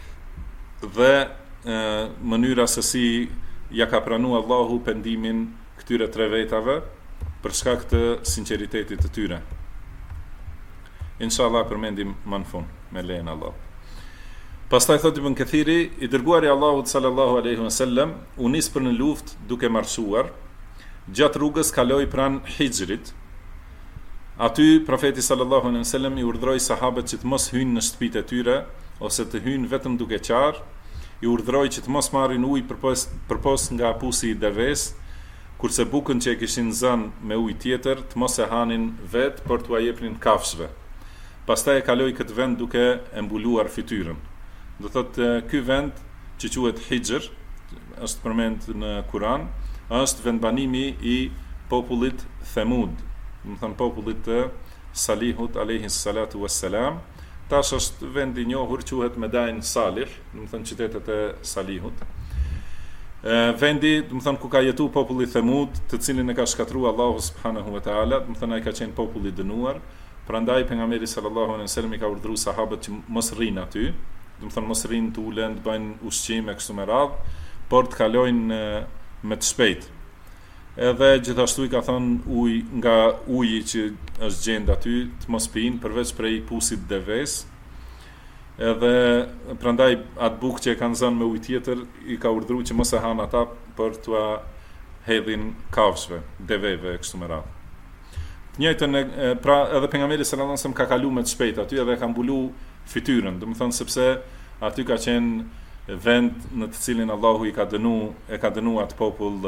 dhe mënyra se si ja ka pranuar Allahu pendimin këtyre tre vetave për shkak të sinqeritetit të tyre. Inshallah përmendim më në fund me lejen e Allahut. Pastaj thotë Ibn Kathiri, i dërguari i Allahut sallallahu alaihi wasallam u nis për në luftë duke marshuar. Gjatë rrugës kaloi pranë Hijrit. Aty profeti sallallahu alaihi wasallam i urdhroi sahabët që të mos hyjnë në shtëpitë e tyre ose të hyjnë vetëm duke qarë. I urdhroi që të mos marrin ujë përpos nga apusi i deves, kurse bukën që e kishin zënë me ujë tjetër të mos e hanin vetë, por t'u jepnin kafshëve. Pastaj e kaloi këtë vend duke e mbuluar fytyrën. Do thotë ky vend që quhet Hijr, është përmend në Kur'an, është vendbanimi i popullit Thamud, do të thënë popullit të Salihut alayhi salatu wassalam. Tash është vend i njohur quhet Medain Salih, do të thënë qytetet e Salihut. Vendi, do të thënë ku ka jetuar populli Thamud, të cilin e ka shkatruar Allahu subhanahu wa taala, do të thënë ai ka qenë popull i dënuar. Prandaj pejgamberi sallallahu alaihi wasallam i ka urdhëruar sahabët që mos rrinë aty, do të thënë mos rrinë të ulen, të bëjnë ushqim e kështu me radhë, por të kalojnë me të shpejtë. Edhe gjithashtu i ka thënë nga uji që është gjend aty të mos pinë përveç prej pusit deves. Edhe prandaj atë bukë që e kanë zënë me ujë tjetër i ka urdhëruar që mos e hanë ata për t'ua hedhin kafshëve, deveve e kështu me radhë. Të njëjtën pra edhe pejgamberi sallallahu alajhi wasallam ka kaluar me të shpejtë aty edhe ka mbulu fytyrën, domethënë sepse aty ka qenë vend në të cilin Allahu e ka dënuar atë popull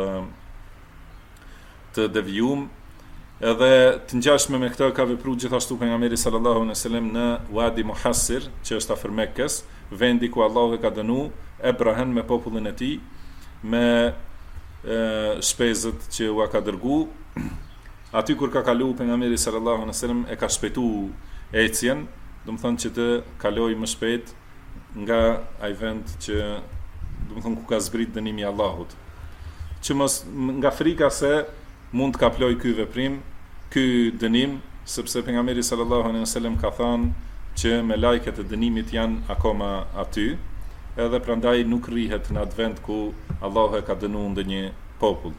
të devijum. Edhe të ngjashme me këtë ka vepruar gjithashtu pejgamberi sallallahu alajhi wasallam në Wadi Muhassir, që është afër Mekkës, vendi ku Allahu e ka dënuar Ebrahen me popullin e tij, me shpezët që u ka dërguar. Aty kur ka kaluar pejgamberi sallallahu alajhi wasallam e ka shpejtuar ecjen, do të thonë që të kalojë më shpejt nga ai vend që do të thonë ku ka zbrit dënimi i Allahut. Që mos nga frika se mund të kaploj ky veprim, ky dënim, sepse pejgamberi sallallahu alaihi wasallam ka thënë që me lajket e dënimit janë akoma aty, edhe prandaj nuk rrihet në atë vend ku Allahu e ka dënuar ndonjë popull.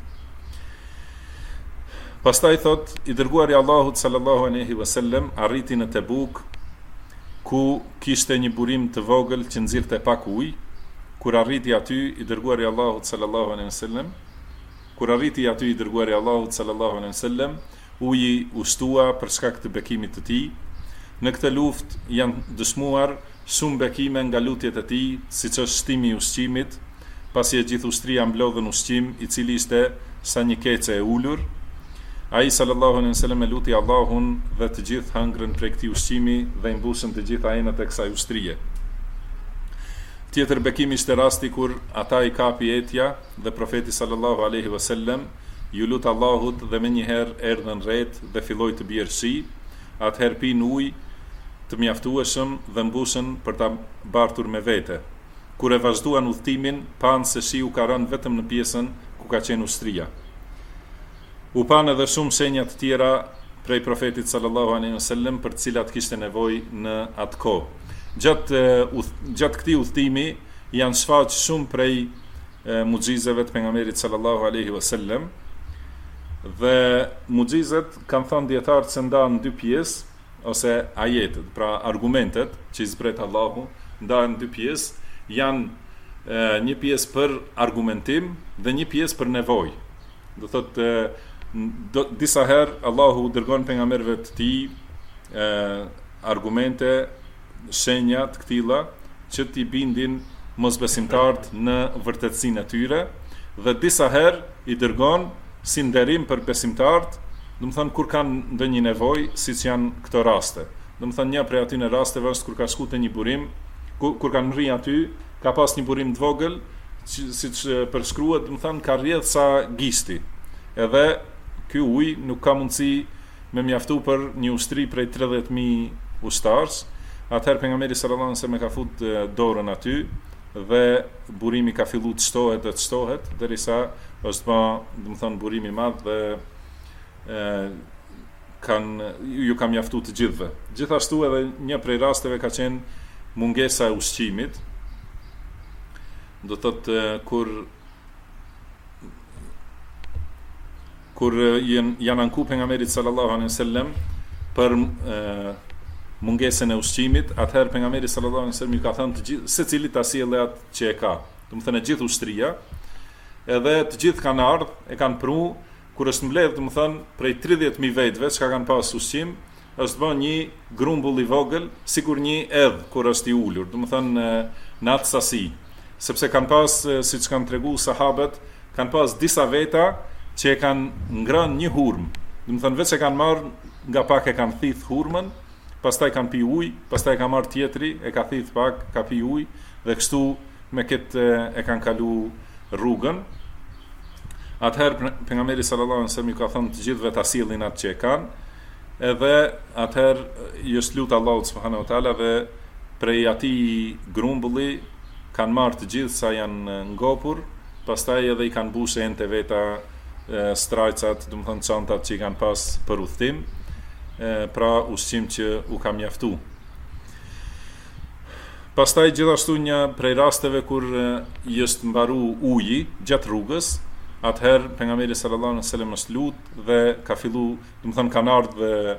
Pastaj thot, i dërguari i Allahut sallallahu alaihi wasallam arriti në Tebuk ku kishte një burim të vogël që nxirrte pak ujë. Kur arriti aty i dërguari Allahut sallallahu alaihi wasallam, uji u shtua për shkak të bekimit të tij. Në këtë luftë janë dëshmuar shumë bekime nga lutjet e tij, siç është shtimi i ushqimit, pasi e gjithë ushtria mblodhën ushqim i cili ishte sa një kece e ulur. Ai sallallahu alaihi wasallam e luti Allahun dhe të gjithë hëngrën prej këtij ushqimi dhe i mbushën të gjitha enët e kësaj ushtrie. Tjetër bekim ishte rasti kur ata i kapi etja dhe profeti sallallahu alaihi wasallam ju lut Allahut dhe menjëherë erdhën rret dhe filloi të bjerë shi. Atëherë pinë ujë të mjaftueshëm dhe mbushën për ta bartur me vete. Kur e vazhduan udhtimin, panë se shiu ka rënë vetëm në pjesën ku ka qenë ushtria. U panë edhe shumë shenja të tjera prej profetit sallallahu alaihi wasallam për të cilat kishte nevojë në atë kohë. Gjatë këtij udhtimi janë shfaq shumë prej mucizeve të pejgamberit sallallahu alaihi wasallam. Dhe mucizet kanë thënë dietarët se ndahen në dy pjesë, ose ajetet, pra argumentet që i zbret Allahu ndahen në dy pjesë, janë një pjesë për argumentim dhe një pjesë për nevojë. Do thotë disa herë Allahu dërgon pejgamberëve të tij argumente, shenja të këtilla që t'i bindin mosbesimtarët në vërtetësinë e tyre, dhe disa herë i dërgon si nderim për besimtarët, do të thonë kur kanë ndonjë nevojë, siç janë këto raste. Do të thonë një prej atyre rasteve është kur ka shkuar te një burim, kur kanë rri aty, ka pas një burim të vogël, siç përshkruhet, do të thonë ka rrjedh sa gishti. Edhe ky ujë nuk ka mundësi me mjaftu për një ushtri prej 30.000 ushtarësh. Atëherë pejgamberi sallallahu alaihi wasallam ka fut dorën aty dhe burimi ka filluar të shtohet derisa është bë, do të thonë, burim i madh dhe ju ka mjaftuar të gjithëve. Gjithashtu edhe një prej rasteve ka qenë mungesa e ushqimit. Do thotë kur janë anku pejgamberit sallallahu alaihi wasallam për mungesën e ushqimit, atëherë pejgamberi sallallahu alaihi wasallam i ka thënë të gjithë secilit ta sjellë atë që e ka. Do të thënë gjithë ushtria, edhe të gjithë kanë ardhur, e kanë pru, kur është mbledh, do të thënë prej 30.000 vetëve që kanë pas ushqim, është bën një grumbull i vogël, sikur një edh kur është i ulur, do të thënë në atë sasi, sepse kanë pas, siç kanë treguar sahabët, kanë pas disa veta që e kanë ngrënë një hurmë. Do të thënë vetë e kanë marrë nga pak e kanë thith hurmën, pastaj kanë pi ujë, pastaj ka marrë tjetri, e ka thith pak, ka pi ujë, dhe kështu me këtë e kanë kalu rrugën. Atëherë pejgamberi sallallahu alaihi wasallam i ka thënë të gjithëve ta sillin atë që e kanë, edhe atëherë i është lutur Allahu subhanahu wa taala dhe prej atij grumbulli kanë marrë të gjithë sa janë ngopur, pastaj edhe i kanë mbushë ente veta strajcat, do të thonë çantat që i kanë pas për udhtim, pra ushqim që u ka mjaftu. Pastaj gjithashtu një prej rasteve kur i është mbaru uji gjatë rrugës, atëherë pejgamberi sallallahu alaihi wasallam është lut dhe ka fillu, do të thonë kanë ardhur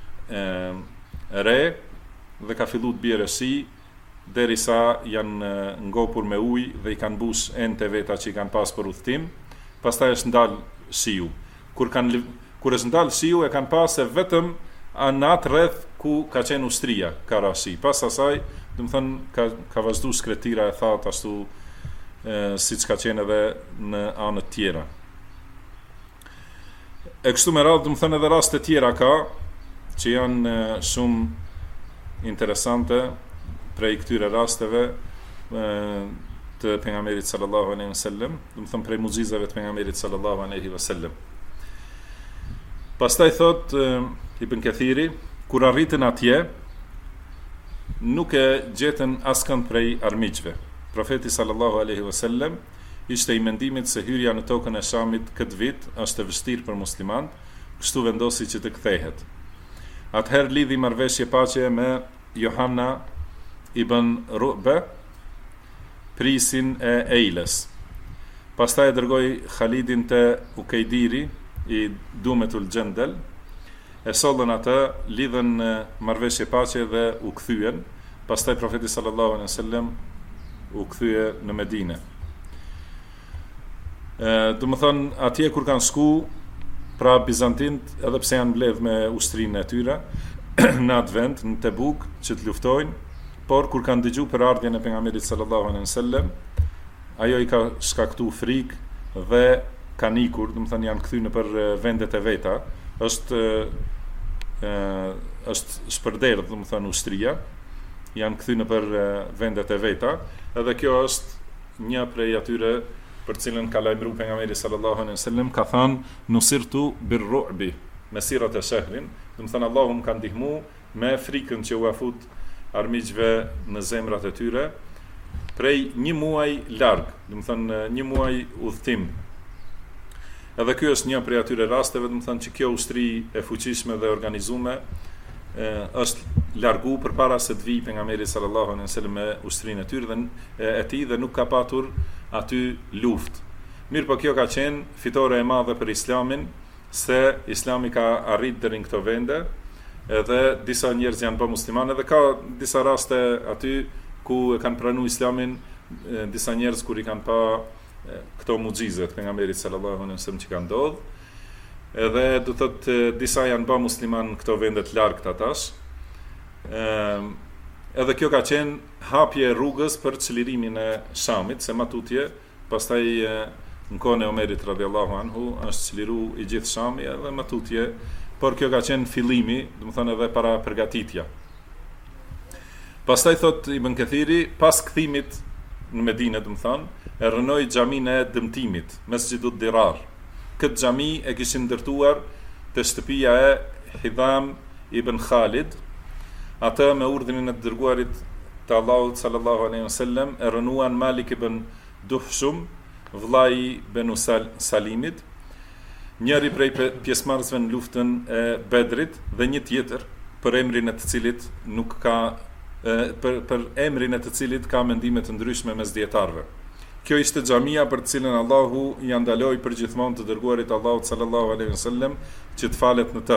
re dhe ka fillu të bjerë shi derisa janë ngopur me ujë dhe i kanë mbush ente veta që i kanë pas për udhtim. Pastaj është ndal shiu. Kur është ndal shiu e kanë pasë vetëm në atë rreth ku ka qenë ushtria, ka rashi. Pas asaj, do të thënë ka vazhduar skretira e thatë ashtu siç ka qenë edhe në anët tjera. E kështu me radhë, do të thënë edhe raste tjera ka që janë shumë interesante prej këtyre rasteve të pejgamberit sallallahu alaihi wasallam, do të thënë prej mucizave të pejgamberit sallallahu alaihi wasallam. Pastaj thot Ibn Kathiri, kur arritën atje, nuk e gjetën askënd prej armiqve. Profeti sallallahu alaihi wasallam ishte i mendimit se hyrja në tokën e Shamit këtë vit është e vështirë për muslimanët, kështu vendosi që të kthehet. Atëherë lidhi marrëveshje paqe me Johanna ibn Ru'be, prisin e Ejles. Pastaj e dërgoi Khalidin te Ukejdiri i Dumetul Gjendel, e sollën atë, lidhen në marrëveshje paqe dhe u kthyen. Pastaj profeti sallallahu alaihi wasallam u kthye në Medinë. Do të thonë atje kur kanë shku, pra Bizantint, edhe pse janë mbledh me ushtrinë e tyre në atë vend, në Tebuk, që të luftojnë, por kur kanë dëgju për ardhjen e pejgamberit sallallahu alaihi wasallam, ajo i ka shkaktu frikë dhe kanë ikur, do të thonë janë kthyer nëpër vendet e veta. Është shpërderë, do të thonë ushtria, janë kthyer nëpër vendet e veta, edhe kjo është një prej atyre për cilën ka lajmëruar pejgamberi sallallahu alaihi wasallam, ka thënë nusirtu birru'bi mesirat e shehrin, do të thënë Allahu më ka ndihmuar me frikën që u afut armiqve në zemrat e tyre prej një muaj larg, do të thënë një muaj udhtim. Edhe ky është një prej atyre rasteve, do të thënë që kjo ushtri e fuqishme dhe organizuar është largu përpara se të vijë pejgamberi sallallahu alaihi wasallam me ushtrinë e tij dhe nuk ka patur aty luftë. Mirë, po kjo ka qenë fitore e madhe për Islamin, se Islami ka arrit deri në këto vende, edhe disa njerëz janë bërë muslimanë, dhe ka disa raste aty ku e kanë pranuar Islamin disa njerëz kur i kanë pa këto mucizet pejgamberit sallallahu alaihi wasallam që kanë ndodhur. Edhe do thotë disa janë bërë musliman në këto vende të largëta tash. Edhe kjo ka qenë hapje rrugës për çlirimin e Shamit, se matutje, pastaj në kohën e Omerit radhiyallahu anhu është çliru i gjithë Shami edhe matutje, por kjo ka qenë fillimi, do të thonë edhe para përgatitja. Pastaj thot Ibn Kathiri, pas kthimit në Medinë, do të thonë, e rënoi xhaminë e dëmtimit, Mesjidud Dirar. Këtë xhami e kishin ndërtuar te shtëpia e Hidham ibn Khalid, atë me urdhrin e dërguarit të Allahut sallallahu alaihi wasallam e rënuan Malik ibn Duhshum, vllai Benu Salimit, njëri prej pjesëmarrësve në luftën e Bedrit dhe një tjetër për emrin e të cilit nuk ka për emrin e të cilit ka mendime të ndryshme mes dietarëve. Kjo ishte xhamia për të cilën Allahu i ndaloi përgjithmonë të dërguarit Allahut sallallahu alaihi wasallam që të falet në të.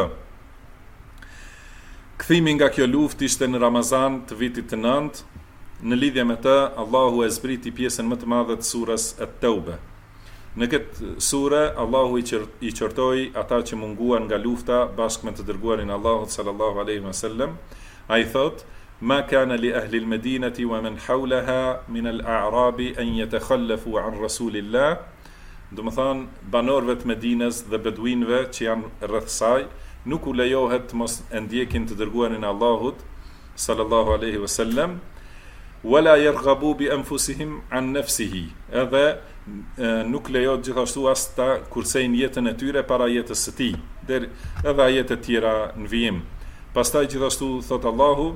Kthimi nga kjo luftë ishte në Ramazan të vitit të 9. Në lidhje me të, Allahu e zbriti pjesën më të madhe të surës At-Tauba. Në këtë sure, Allahu i qortoi ata që munguan nga lufta bashkë me të dërguarin Allahut sallallahu alaihi wasallam. Ai thotë: ما كان لأهل المدينة ومن حولها من الأعراب أن يتخلفوا عن رسول الله. Do të thonë banorëve të Medinës dhe beduinëve që janë rreth saj nuk u lejohet të mos e ndjekin të dërguarin e Allahut sallallahu alaihi wasallam, wala yarghabu bi anfusihim an nafsihi. Edhe nuk lejohet gjithashtu as ta kursejnë jetën e tyre para jetës së tij, deri edhe ajete të tjera në vijim. Pastaj gjithashtu thot Allahu,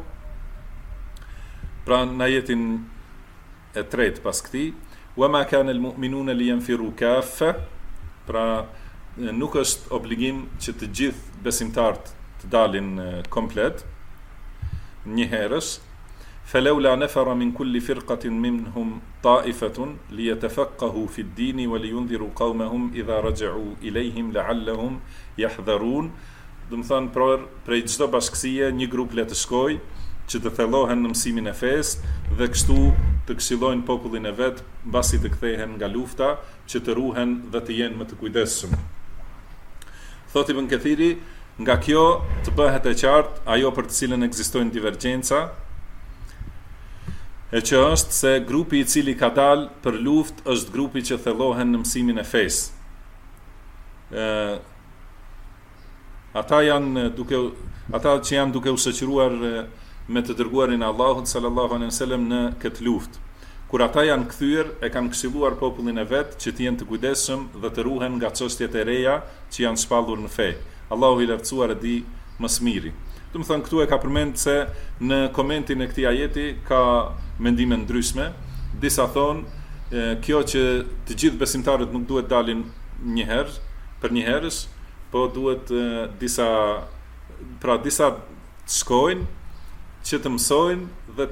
pra në ajetin e 3 pas këtij, wama kana almu'minuna liyanfiru kaffa, pra nuk është obligim që të gjithë besimtarët të dalin komplet një herësh. Falawla nafara min kulli firqatin minhum ta'ifatun liyatafaqahu fi ad-din wa liyunziru qaumahum idha raja'u ilayhim la'allahum yahdharun. Do të thonë prej çdo bashkësie një grup le të shkojë që të thellohen në mësimin e fesë dhe kështu të këshillojnë popullin e vet mbasi të kthehen nga lufta, që të ruhen dhe të jenë më të kujdesshëm. Thotë Ibn Kathiri, nga kjo të bëhet e qartë ajo për të cilën ekzistojnë divergjenca, e që është se grupi i cili ka dalë për luftë është grupi që thellohen në mësimin e fesë. Ata që janë duke u shoqëruar me të dërguarin e Allahut sallallahu alaihi wasallam në këtë luftë. Kur ata janë kthyer, e kanë këshilluar popullin e vet që të jenë të kujdesshëm dhe të ruhen nga çështjet e reja që janë shpallur në fe. Allahu i lartësuar e di më së miri. Do të thonë këtu e ka përmend se në komentin e këtij ajeti ka mendime ndryshme. Disa thonë kjo që të gjithë besimtarët nuk duhet dalin një herë për një herësh, po duhet disa shkojnë që të mësojnë dhe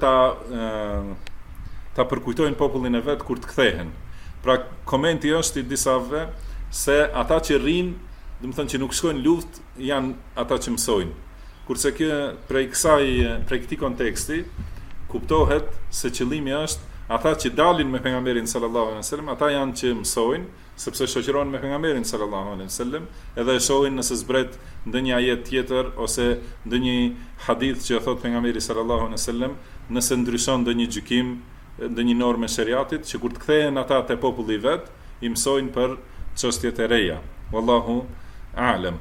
ta përkujtojnë popullin e vet kur të kthehen. Pra komenti është i disave se ata që rrinë do të thonë që nuk shkojnë luftë, janë ata që mësojnë. Kurse kjo prej këtij konteksti kuptohet se qëllimi është ata që dalin me pejgamberin sallallahu alaihi wasallam, ata janë që mësojnë, sepse shoqërohen me pejgamberin sallallahu alaihi wasallam, edhe e shohin nëse zbret ndonjë ajet tjetër ose ndonjë hadith që thot pejgamberi sallallahu alaihi wasallam, nëse ndryshon ndonjë gjykim, ndonjë normë shariatit, që kur të kthehen ata te populli i vet, i mësojnë për çështjet e reja. Wallahu a'lam.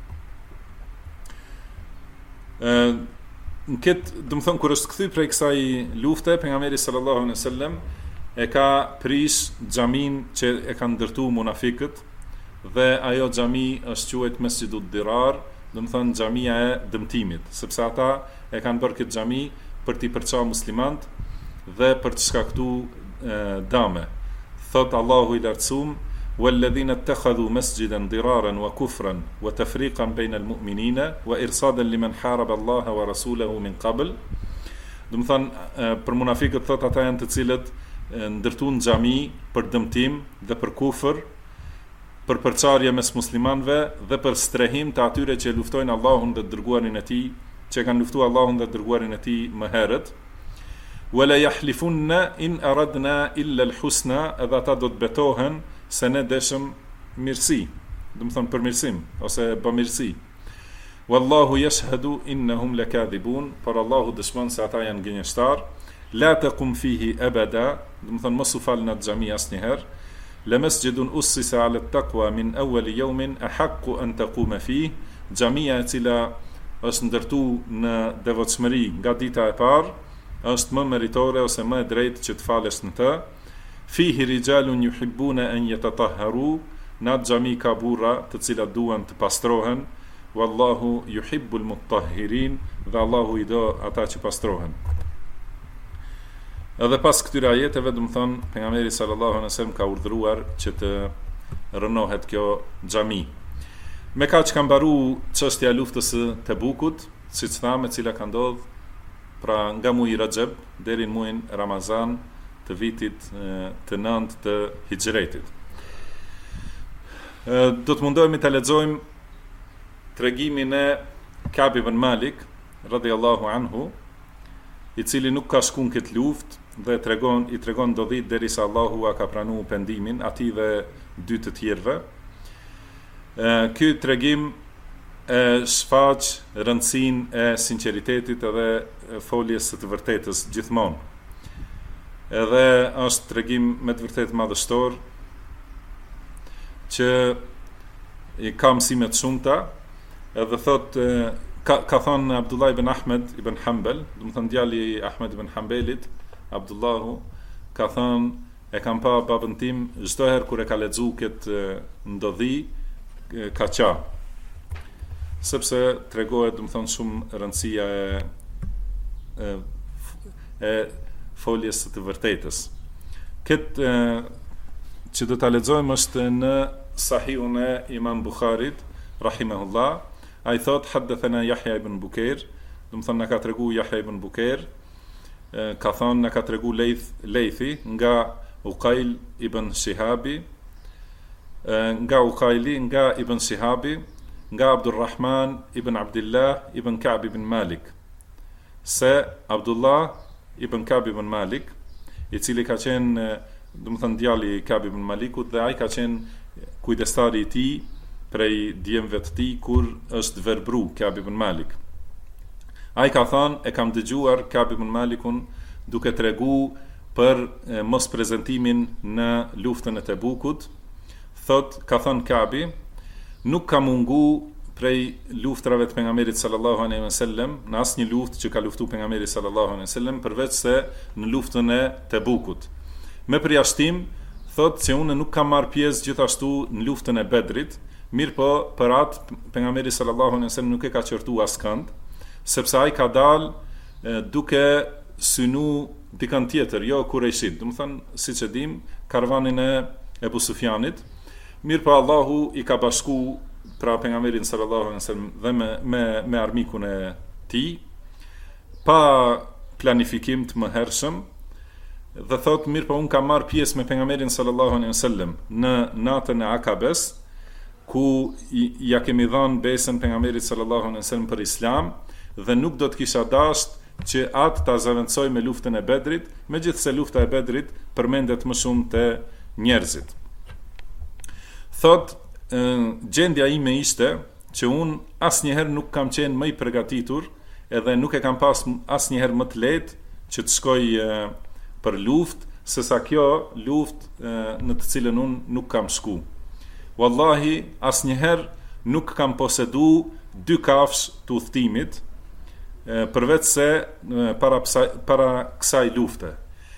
Në këtë, do të them, kur është kthy prej kësaj lufte, pejgamberi sallallahu alaihi wasallam e ka prish xhamin që e kanë ndërtuar munafiqët, dhe ajo xhami është quajtur Mesjidud Dirar, do të thënë xhamia e dëmtimit, sepse ata e kanë bërë këtë xhami për t'i përçarë muslimanët dhe për të shkaktuar dame. Thot Allahu i lartësuar: وَالَّذِينَ اتَّخَذُوا مَسْجِدًا ضِرَارًا وَكُفْرًا وَتَفْرِيقًا بَيْنَ الْمُؤْمِنِينَ وَإِرْصَادًا لِمَنْ حَارَبَ اللَّهَ وَرَسُولَهُ مِنْ قَبْلِ. Do të thënë, për munafiqët thot ata janë të cilët ndërtuan xhami për dëmtim dhe për kufër, për përçarje mes muslimanëve dhe për strehim të atyre që luftojnë Allahun dhe dërguarin e tij, që kanë luftuar Allahun dhe dërguarin e tij më herët. وَلَا يَحْلِفُنَّ إِنْ أَرَدْنَا إِلَّا الْحُسْنَى, edhe ata do të betohen se ne dëshëm mirësi, do të thonë përmirësim ose bamirësi. Wallahu yashhadu innahum lakadhibun, por Allahu dëshmon se ata janë gënjeshtar. La taqum fihi abada, do të thonë mos u fal në xhami asnjëherë. La masjidun ussisa ala at-taqwa min awwal yawmin ahaqqu an taquma fihi, xhamia e cila është ndërtuar në devotshmëri nga dita e parë është më meritore ose më e drejtë që të falesh në të. Fihi rijalun yuhibbuna an yatatahharu, në xhami ka burra të cilat duan të pastrohen. Wallahu yuhibbul mutahhirin, dhe Allahu i do ata që pastrohen. Edhe pas këtyre ajeteve, do të thonë, pejgamberi sallallahu alaihi wasallam ka urdhëruar që të rënohet kjo xhami. Me kaq ka mbaruar çështja e luftës së Tebukut, siç thamë, e cila ka ndodhur pra nga muji Rajab deri në muin Ramazan të vitit të 9 të Hijretit. Do të mundohemi ta lexojmë tregimin e Ka'b ibn Malik radhiyallahu anhu, i cili nuk ka shkuar në këtë luftë dhe i tregon ndodhit derisa Allahu ka pranuar pendimin atij dhe dy të tjerëve. Ky tregim e shfaq rëndësinë e sinqeritetit edhe foljes së të vërtetës gjithmonë. Edhe është tregim me të vërtetë madhështor që i ka mësime të shumta, edhe thot ka thënë Abdullah ibn Ahmed ibn Hanbal, do të thënë djali i Ahmed ibn Hanbalit, Abdullahu, ka thënë e kam pa babën tim çdo herë kur e ka lexuar këtë ndodhi ka qa, sepse tregohet, do të thonë, shumë rëndësia e foljes së të vërtetës. Këtë që do ta lexojmë është në Sahihun e Imam Bukharit rahimahullah. Ai thot haddathana Yahya ibn Bukair, do të thonë na ka treguar Yahya ibn Bukair, ka thonë na ka treguar Leithi nga Uqail ibn Shihabi, nga Uqaili nga ibn Shihabi, nga Abdurrahman ibn Abdullah ibn Ka'b ibn Malik, se Abdullah ibn Ka'b ibn Malik, i cili ka qenë, do të thënë, djali i Ka'b ibn Malikut, dhe ai ka qenë kujdestari i tij prej djemve të tij kur është verbru Ka'b ibn Malik. Ai ka thënë, e kam dëgjuar Ka'b ibn Malikun duke treguar për mos prezantimin në luftën e Tebukut. Thot, ka thënë Ka'bi, nuk ka mungu prej luftrave të pejgamberit sallallahu alaihi wasallam, në asnjë luftë që ka luftuar pejgamberi sallallahu alaihi wasallam, përveç se në luftën e Tebukut. Me përjashtim, thot se unë nuk kam marr pjesë gjithashtu në luftën e Bedrit, mirë po për atë pejgamberi sallallahu alaihi wasallam nuk e ka qortuar askënd, sepse ai ka dalë duke synu dikant tjetër, jo Kurejshit, do të thënë, siç e dim, karavanin e Ebu Sufjanit. Mirë po Allahu i ka bashku pra pejgamberin sallallahu alaihi wasallam dhe me armikun e tij pa planifikim të mëhershëm, dhe thot, mirë po unë kam marr pjesë me pejgamberin sallallahu alaihi wasallam në natën e Akabes, ku ja kemi dhënë besën pejgamberit sallallahu alaihi wasallam për Islam dhe nuk do të kisha dashur që atë ta zëvendësoj me luftën e Bedrit, megjithse lufta e Bedrit përmendet më shumë te njerëzit. Thot, gjendja ime ishte që unë asnjëherë nuk kam qenë më i përgatitur edhe nuk e kam pas asnjëherë më të lehtë që të shkoj për luftë, sesa kjo luftë në të cilën unë nuk kam shku. Wallahi, asnjëherë nuk kam posedu 2 kafsh të udhëtimit, përveç se para kësaj lufte.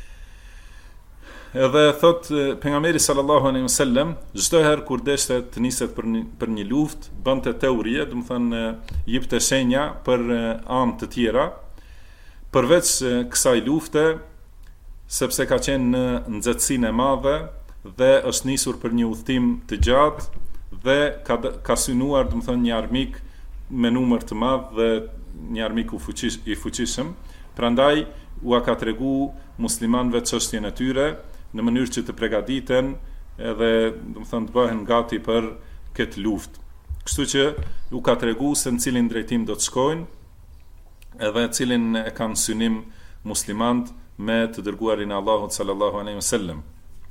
Edhe thot pejgamberi sallallahu alaihi wasallam, çdo herë kur deshte të niset për një luftë, bënte teorie, do të thënë jepte shenja për anë të tjera, përveç kësaj lufte, sepse ka qenë në nxehtësinë e madhe dhe është nisur për një udhtim të gjatë dhe ka synuar, do të thënë, një armik me numër të madh dhe një armik i fuqishëm. Prandaj u ka tregu muslimanëve çështjen e tyre në mënyrë që të përgatiten edhe, do të thënë, të bëhen gati për këtë luftë. Kështu që u ka tregu se në cilin drejtim do të shkojnë edhe cilin e kanë synim muslimanët me të dërguarin e Allahut sallallahu alaihi wasallam.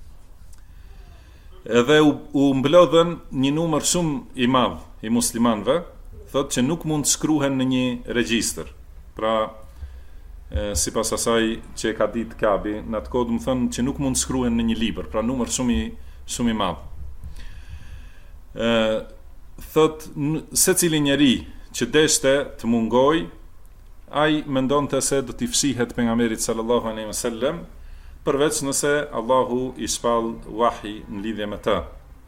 Edhe u mblodhen një numër shumë i madh i muslimanëve, thotë që nuk mund të shkruhen në një regjistër. Pra, sipas asaj që e ka ditë Kabi, në atë kohë, do të thënë që nuk mund të shkruhen në një libër, pra numër shumë i madh. Thotë secili njeri që deshte të mungoj, ai mendonte se do t'i fshihet pejgamberit sallallahu alaihi wasallam, përveç nëse Allahu i shpall wahi në lidhje me të.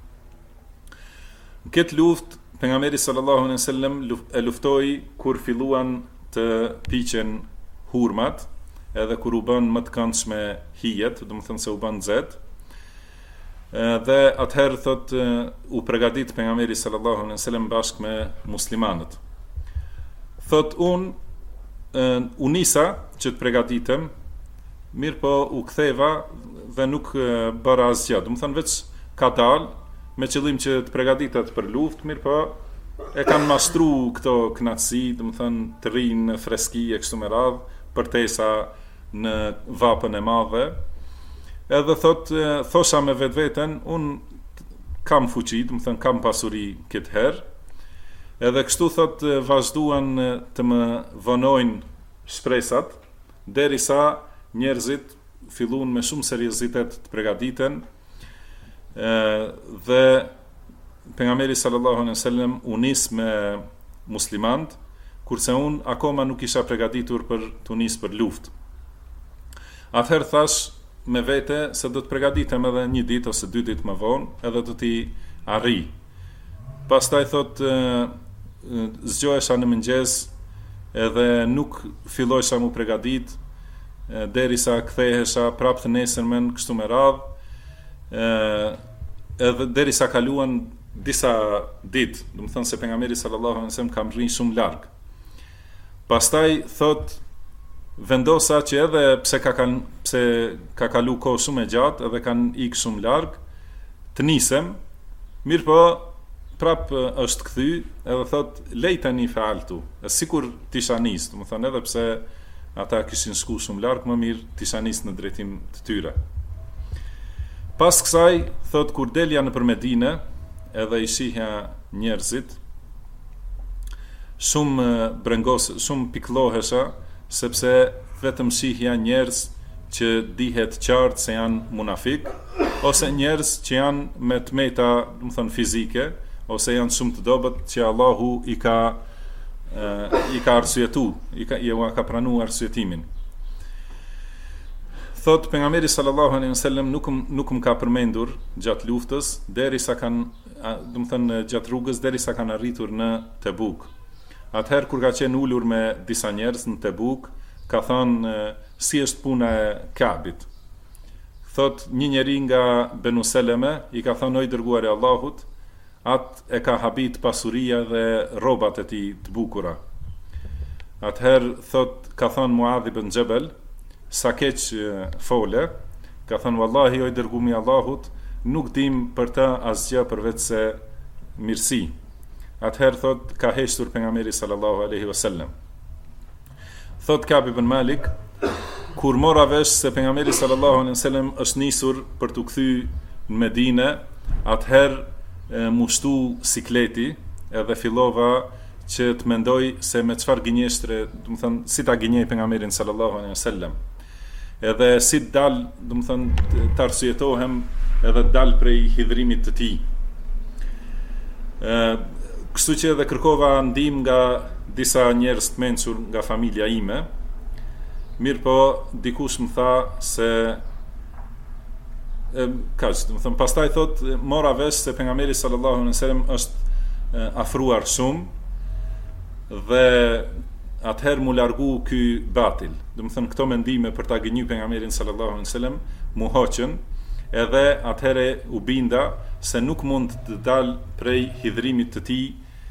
Në këtë luftë pejgamberi sallallahu alaihi wasallam e luftoi kur filluan të piqen hurmat, edhe kur u bën më të këndshme hijet, do të thënë se u bën nxehtë. Dhe atëherë thot u përgatit pejgamberi sallallahu alaihi wasallam bashkë me muslimanët. Thot u nisa që të përgatitem, mirë po u ktheva dhe nuk bëra asgjë. Do të thënë veç ka dalë me qëllim që të përgatitet për luftë, mirë po e kanë mashtru këto kënaqësi, do të thënë të rrinë në freski e kështu me radhë, përtesa në vapën e madhe. Edhe thosha me vetveten, unë kam fuqi, do të thënë kam pasuri këtë herë. Edhe kështu vazhduan të më vonojnë shpresat, derisa njerëzit filluan me shumë seriozitet të përgatiten, dhe pejgamberi sallallahu alaihi wasallam u nis me muslimanët, kurse unë akoma nuk isha përgatitur për të nisë për luftë. Atëherë thash me vete se do të përgatitem edhe 1 ditë ose 2 ditë më vonë, edhe do t'i arri. Pastaj thot zgjohesha në mëngjes edhe nuk fillojsha mu përgatit derisa kthehesha prapë të nesërmen kështu me radhë, edhe derisa kaluan disa ditë, do të thënë se pejgamberi sallallahu alaihi wasallam ka rrinë shumë larg. Pastaj thot vendosa që edhe pse ka kalu kohë shumë e gjatë edhe kanë ikë shumë larg, të nisem, mirë po prap është kthy edhe thot lejtani faaltu, sikur tisha nis, do të thënë edhe pse ata kishin shku shumë larg, më mirë tisha nis në drejtim të tyre. Pas kësaj thot kur delja nëpër Medinë edhe i shihja njerëzit, shumë shumë pikëllohesha, sepse vetëm shihja njerëz që dihet qartë se janë munafik, ose njerëz që janë me tmeta, do të thënë fizike, ose janë shumë të dobët që Allahu i ka arsyetu, i ka pranuar arsyetimin. Thot pejgamberi sallallahu alaihi wasallam nuk më ka përmendur gjatë luftës, derisa kanë, do të thënë gjatë rrugës derisa kanë arritur në Tebuk. Atëherë kur ka qenë ulur me disa njerëz në Tebuk, ka thënë si është puna e Kabit. Thot një njeri nga Benu Seleme i ka thënë oj dërguari i Allahut, atë e ka habit pasuria dhe rrobat e tij të bukura. Atëherë thot ka thënë Muadh ibn Jabal, sa keq fole, ka thënë wallahi oj dërguari i Allahut, nuk dim për të asgjë përveç se mirësi. Atëherë thot ka heshtur pejgamberi sallallahu alaihi wasallam. Thot Ka'b ibn Malik, kur mora vesh se pejgamberi sallallahu alaihi wasallam është nisur për të kthyer në Medinë, atëherë mushtu sikleti edhe fillova që të mendoj se me çfarë gënjeshtre, do të thënë si ta gënjej pejgamberin sallallahu alaihi wasallam. Edhe si të dal, do të thënë të arsyetohem edhe të dal prej hidhrimit të tij. Kështu që edhe kërkova ndihmë nga disa njerëz të mençur nga familja ime. Mirë po, dikush më tha se kaq, do të thënë pastaj thot mora vesh se pejgamberi sallallahu alaihi wasallam është afruar shumë dhe atëherë mu largu ky batil. Do të thënë këto mendime për ta gënjur pejgamberin sallallahu alaihi wasallam mu hoqën, edhe atëherë u binda se nuk mund të dal prej hidhrimit të tij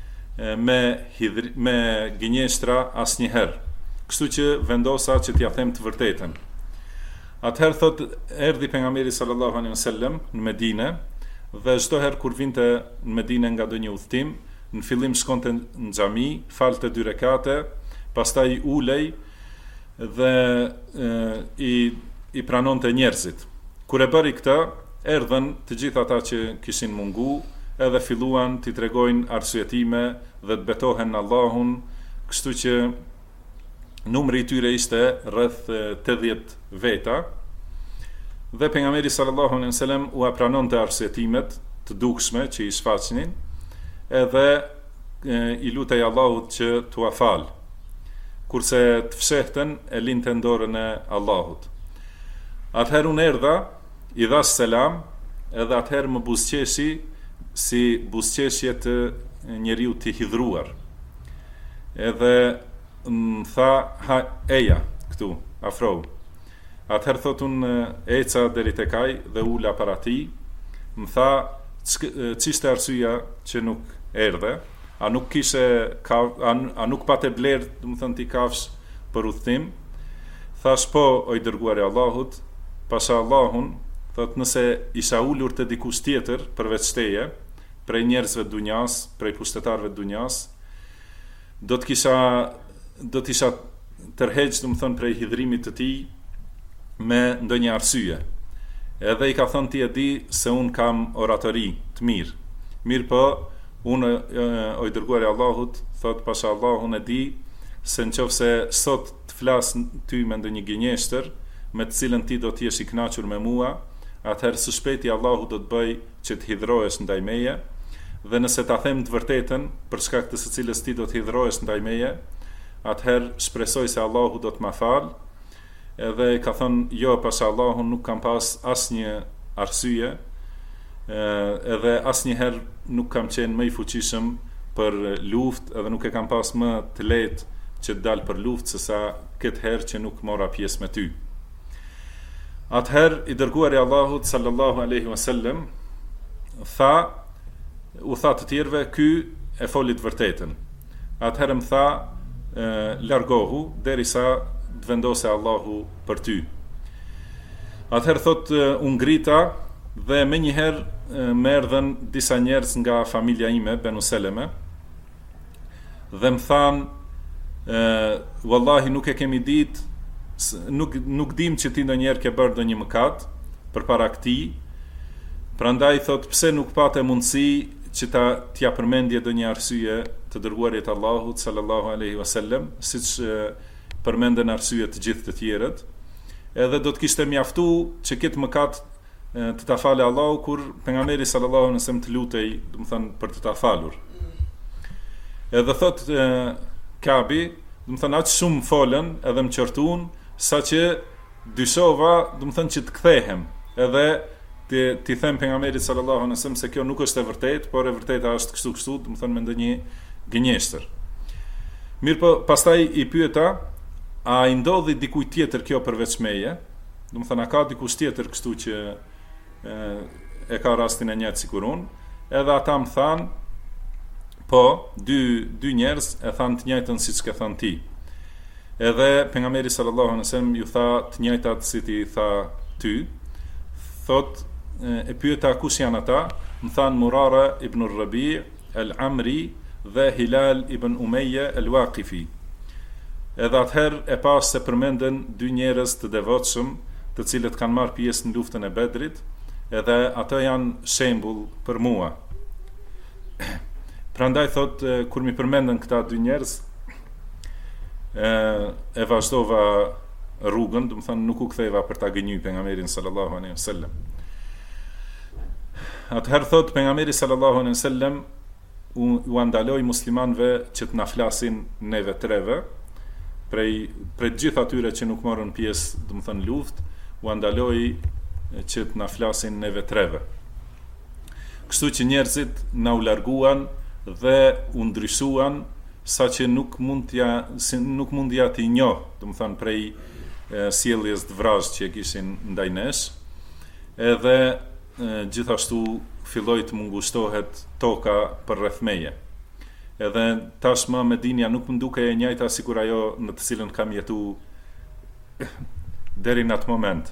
me gënjeshtra asnjëherë. Kështu që vendosa që t'ja them të vërtetën. Atëherë thot erdhi pejgamberi sallallahu alaihi wasallam në Medinë dhe çdo herë kur vinte në Medinë nga ndonjë udhtim, në fillim shkonte në xhami, falte 2 rekate, pastaj ulej dhe i pranonte njerëzit. Kur e bëri këtë, erdhën të gjithë ata që kishin mungu, edhe filluan t'i tregojnë arsyetime dhe të betohen në Allahun, kështu që numri i tyre ishte rreth 80 veta. Dhe pejgamberi sallallahu alaihi wasallam u pranonte arsyetimet të dukshme që i shfaqnin, edhe i lutej Allahut që t'u afal. Kurse të fshehtën e linte dorën e Allahut. Atëherë unë erdha, i dhash selam, edhe atëherë më buzëqeshi si buzëqeshje të njeriu të hidhruar. Edhe më tha, ha, eja, këtu, afro. Atëherë thot unë eca deri tek ai dhe ula para tij, më tha, ç'ishte arsyeja që nuk erdhe, a nuk kishe a nuk pate blerë, do të thënë ti kafsh për udhtim? Thash po, o i dërguari i Allahut, pasha Allahun, thot nëse isha ulur te dikush tjetër përveç teje, prej njerëzve të dunjas, prej pushtetarëve të dunjas, do të isha tërheq, do të thënë prej hidhrimit të tij me ndonjë arsye. Edhe i ka thënë ti e di se unë kam oratori të mirë. Mirë po, unë o i dërguari i Allahut, thot pasha Allahun e di se nëse sot të flas ty me ndonjë gënjeshtër, me të cilën ti do të jesh i kënaqur me mua, atëherë së shpejti Allahu do të bëj që të hidhrohesh ndaj meje, dhe nëse ta them të vërtetën për shkak të së cilës ti do të hidhrohesh ndaj meje, atëherë shpresoj se Allahu do të ma fal. Edhe ka thënë jo, pasha Allahun nuk kam pas asnjë arsye, edhe asnjëherë nuk kam qenë më i fuqishëm për luftë, edhe nuk e kam pas më të lehtë që të dal për luftë sesa këtë herë që nuk mora pjesë me ty. Atëherë i dërguari i Allahut sallallahu alaihi wasallam u tha të tjerëve, ky e foli të vërtetën. Atëherë më tha, largohu derisa të vendose Allahu për ty. Atëherë thot unë ngrita dhe me njëherë më erdhen disa njerëz nga familja ime, Benu Seleme, dhe më thanë, wallahi nuk e kemi ditë, nuk dim që ti ndonjëherë ke bërë ndonjë mëkat përpara këtij. Prandaj thot pse nuk patë mundësi që t'ja përmendje ndonjë arsye të dërguarit Allahut sallallahu alaihi wasallam, siç përmenden arsye të gjithë të tjerët, edhe do të kishte mjaftu që këtë mëkat të ta falë Allahu kur pejgamberi sallallahu alaihi wasallam të lutej, do të thënë për të ta falur. Edhe thot Kabi, do të thënë aq shumë folën edhe më qortuan saqë dyshova, do të thënë që të kthehem, edhe ti them pejgamberit sallallahu alaihi wasallam se kjo nuk është e vërtetë, por e vërteta është kështu, do të thënë me ndonjë gënjeshtër. Mirë po, pastaj i pyeta, a i ndodhi dikujt tjetër kjo përveç meje? Do të thënë, a ka dikush tjetër kështu që e ka rastin e njëjtë sikur unë? Edhe ata më thanë, po, dy njerëz e thanë të njëjtën siç ke thënë ti. Edhe pejgamberi sallallahu alaihi wasallam ju tha të njëjtat si ti tha ty. Thot, e pyeta kush janë ata? Më thanë Murara ibn Rabi' al-Amri dhe Hilal ibn Umayya al-Waqifi. Edhe atëherë e pas se përmenden dy njerëz të devotshëm, të cilët kanë marrë pjesë në luftën e Bedrit, edhe ato janë shembull për mua. Prandaj thot, kur mi përmenden këta dy njerëz, e vazhdova rrugën, do të thënë nuk u ktheva për ta gënjur pejgamberin sallallahu alaihi wasallam. Atëherë thot pejgamberi sallallahu alaihi wasallam u andaloi muslimanëve që të na flasin neve treve, prej gjithë atyre që nuk morën pjesë, do të thënë luftë, u andaloi që të na flasin neve treve. Kështu që njerëzit na u larguan dhe u ndryshuan, saqë nuk mundja t'i njoh, do të thënë prej sjelljes të vrasë që e kishin ndaj nesh, edhe gjithashtu filloi të më ngushtohet toka për rreth meje. Edhe tashmë Medinja nuk më duke e njëjta sikur ajo në të cilën kam jetu deri në atë moment.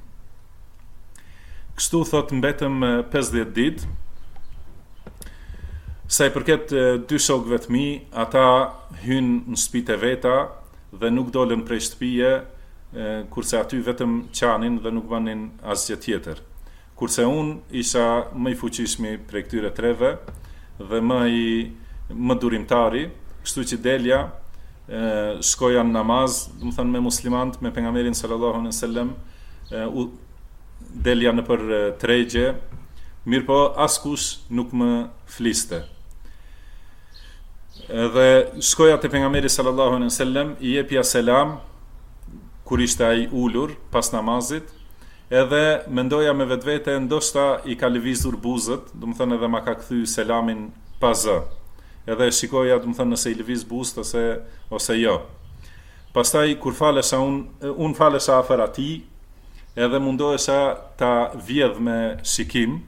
Kështu thot mbetëm 50 ditë. Sa i përket dy shokëve të mi, ata hynë në shtëpitë e veta dhe nuk dolën prej shtëpije, kurse aty vetëm qanin dhe nuk banin asgjë tjetër. Kurse unë isha më i fuqishmi prej këtyre treve dhe më durimtari, kështu që delja, shkoja në namaz, do të thënë me muslimant, me pejgamberin sallallahu alaihi wasallam, delja në për tregje, mirë po askush nuk më fliste. Edhe shkoja te pejgamberi sallallahu alaihi wasallam, i jepja selam kur ishte ai ulur pas namazit, edhe mendoja me vetvete ndoshta i ka lëvizur buzët, do të thënë edhe ma ka kthy selamin pa zë. Edhe shikoja, do të thënë nëse i lëviz buzët ose jo. Pastaj kur falesha unë falesha afër atij, edhe mundohesha ta vjedh me shikim.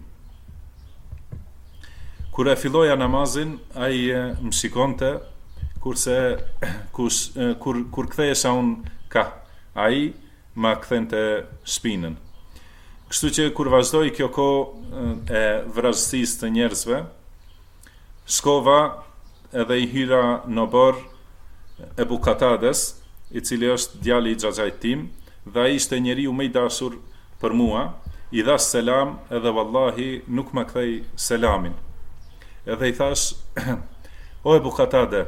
Kur e filloja namazin, ai më shikonte, kurse kur kthehesha unë ka, ai ma kthente shpinën. Kështu që kur vazhdoi kjo kohë e vrasësisë të njerëzve, shkova edhe i hyra në bor Ebu Katades, i cili është djali i xhaxhait tim, dhe ai ishte njeriu më i dashur për mua, i dhash selam edhe vallahi nuk ma kthej selamin. Edhe i thash, o Ebu Katade,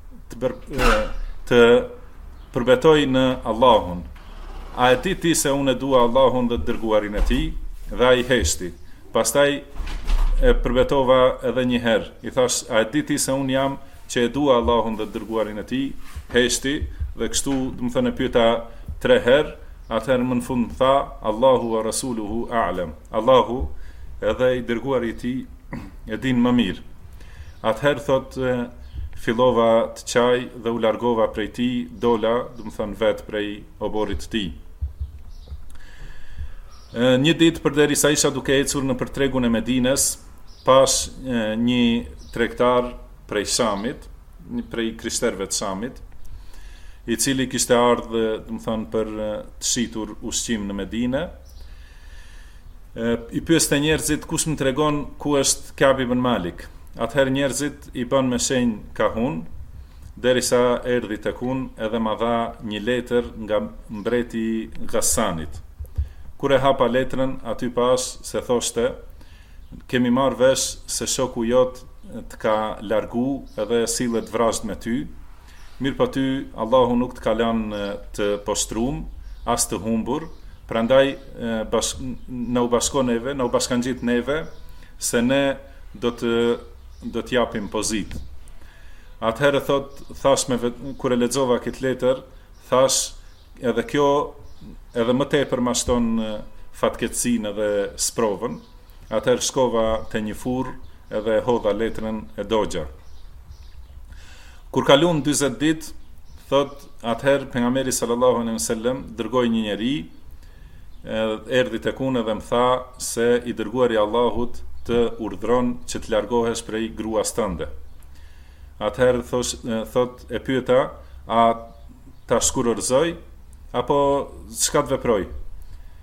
të përbetoj në Allahun. A e di ti se unë e dua Allahun dhe dërguarin e tij? Dhe ai heshti. Pastaj e përbetova edhe një herë. I thash, a e di ti se unë jam që e dua Allahun dhe dërguarin e tij? Heshti, dhe kështu, do të thënë, e pyeta 3 herë. Atëherë më në fund më tha, Allahu wa rasuluhu a'lam. Allahu edhe i dërguari i tij e din më mirë. Atëherë thot, fillova të qaj dhe u largova prej tij, dola, do të thënë vetë prej oborit të tij. Një ditë përderisa isha duke ecur në për tregun e Medines, pash një tregtar prej Shamit, prej krishterëve të Shamit, i cili kishte ardhur, do të thënë, për të shitur ushqim në Medinë. I pyeste njerëzit, kush më tregon ku është Ka'b ibn Malik? Atëherë njerëzit i bën me shenjë kahun, derisa erdhi tek unë edhe ma dha një letër nga mbreti Ghassanit. Kur e hapa letrën, aty pas se thoshte, kemi marrë vesh se shoku jot të ka largu edhe sillet vrasht me ty, mirë pa ty Allahu nuk të ka lanë të poshtrum, as të humbur, prandaj në u bashkon neve, në u bashkangjit neve, se ne do të japim pozit. Atëherë thash kur e lexova këtë letër, thash edhe kjo edhe më tepër mashton fatkeqësinë edhe sprovën. Atëherë shkova te një furrë edhe hodha letrën e dogja. Kur kalon 40 ditë, thot, atëherë pejgamberi sallallahu alaihi wasallam dërgoi një njeri, erdhi tek unë dhe më tha se i dërguari i Allahut të urdhron që të largohesh prej gruas tënde. Atëherë thot, e pyeta, a ta shkurërzoj apo çka të veproj?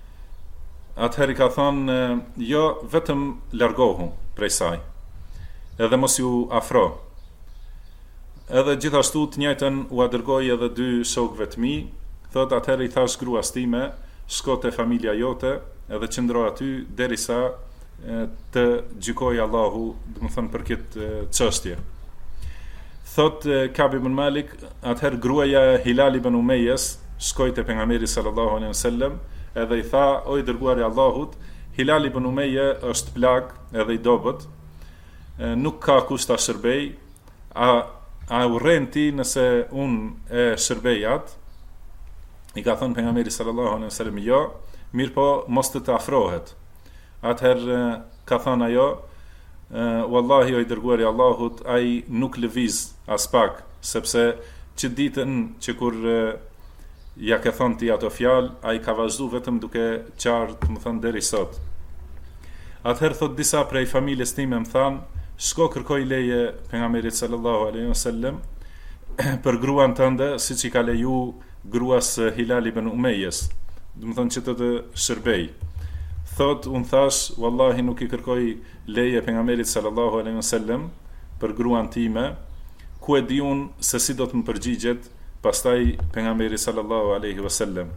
Atëherë ka thonë, jo, vetëm largohu prej saj. edhe mos ju afro. Edhe gjithashtu të njëjtën u dërgoi edhe 2 shokëve të mi, thot atëherë i thash gruas time, shko te familja jote edhe qëndro aty derisa të gjykoj Allahu, do të thënë për këtë çështje. Thot Ka'b ibn Malik, atëherë gruaja e Hilal ibn Umayjes shkoi te pejgamberi sallallahu alaihi wasallam edhe i tha, o i dërguari i Allahut, Hilal ibn Umayje është plag edhe i dobët, nuk ka kush ta shërbej, a urren ti nëse unë e shërbej atë? I ka thënë pejgamberi sallallahu alaihi wasallam, jo, mirë po mos të afrohet. Atëherë ka thënë ajo, wallahi o i dërguari i Allahut, ai nuk lëviz as pak, sepse që ditën që kur ja ka thënë ti ato fjalë, ai ka vazhdu vetëm duke qartë, më thënë deri sot. Atëherë thot disa prej familjes time më thanë, shko kërkoj leje pejgamberit sallallahu alaihi wasallam për gruan tënde, siç i ka leju gruas Hilal ibn Umayjes, do të thonë që të shërbej. Thot, unë thash, wallahi nuk i kërkoj leje pejgamberit sallallahu alaihi wasallam për gruan time, ku e di unë se si do të më përgjigjet pastaj pejgamberi sallallahu alaihi wasallam.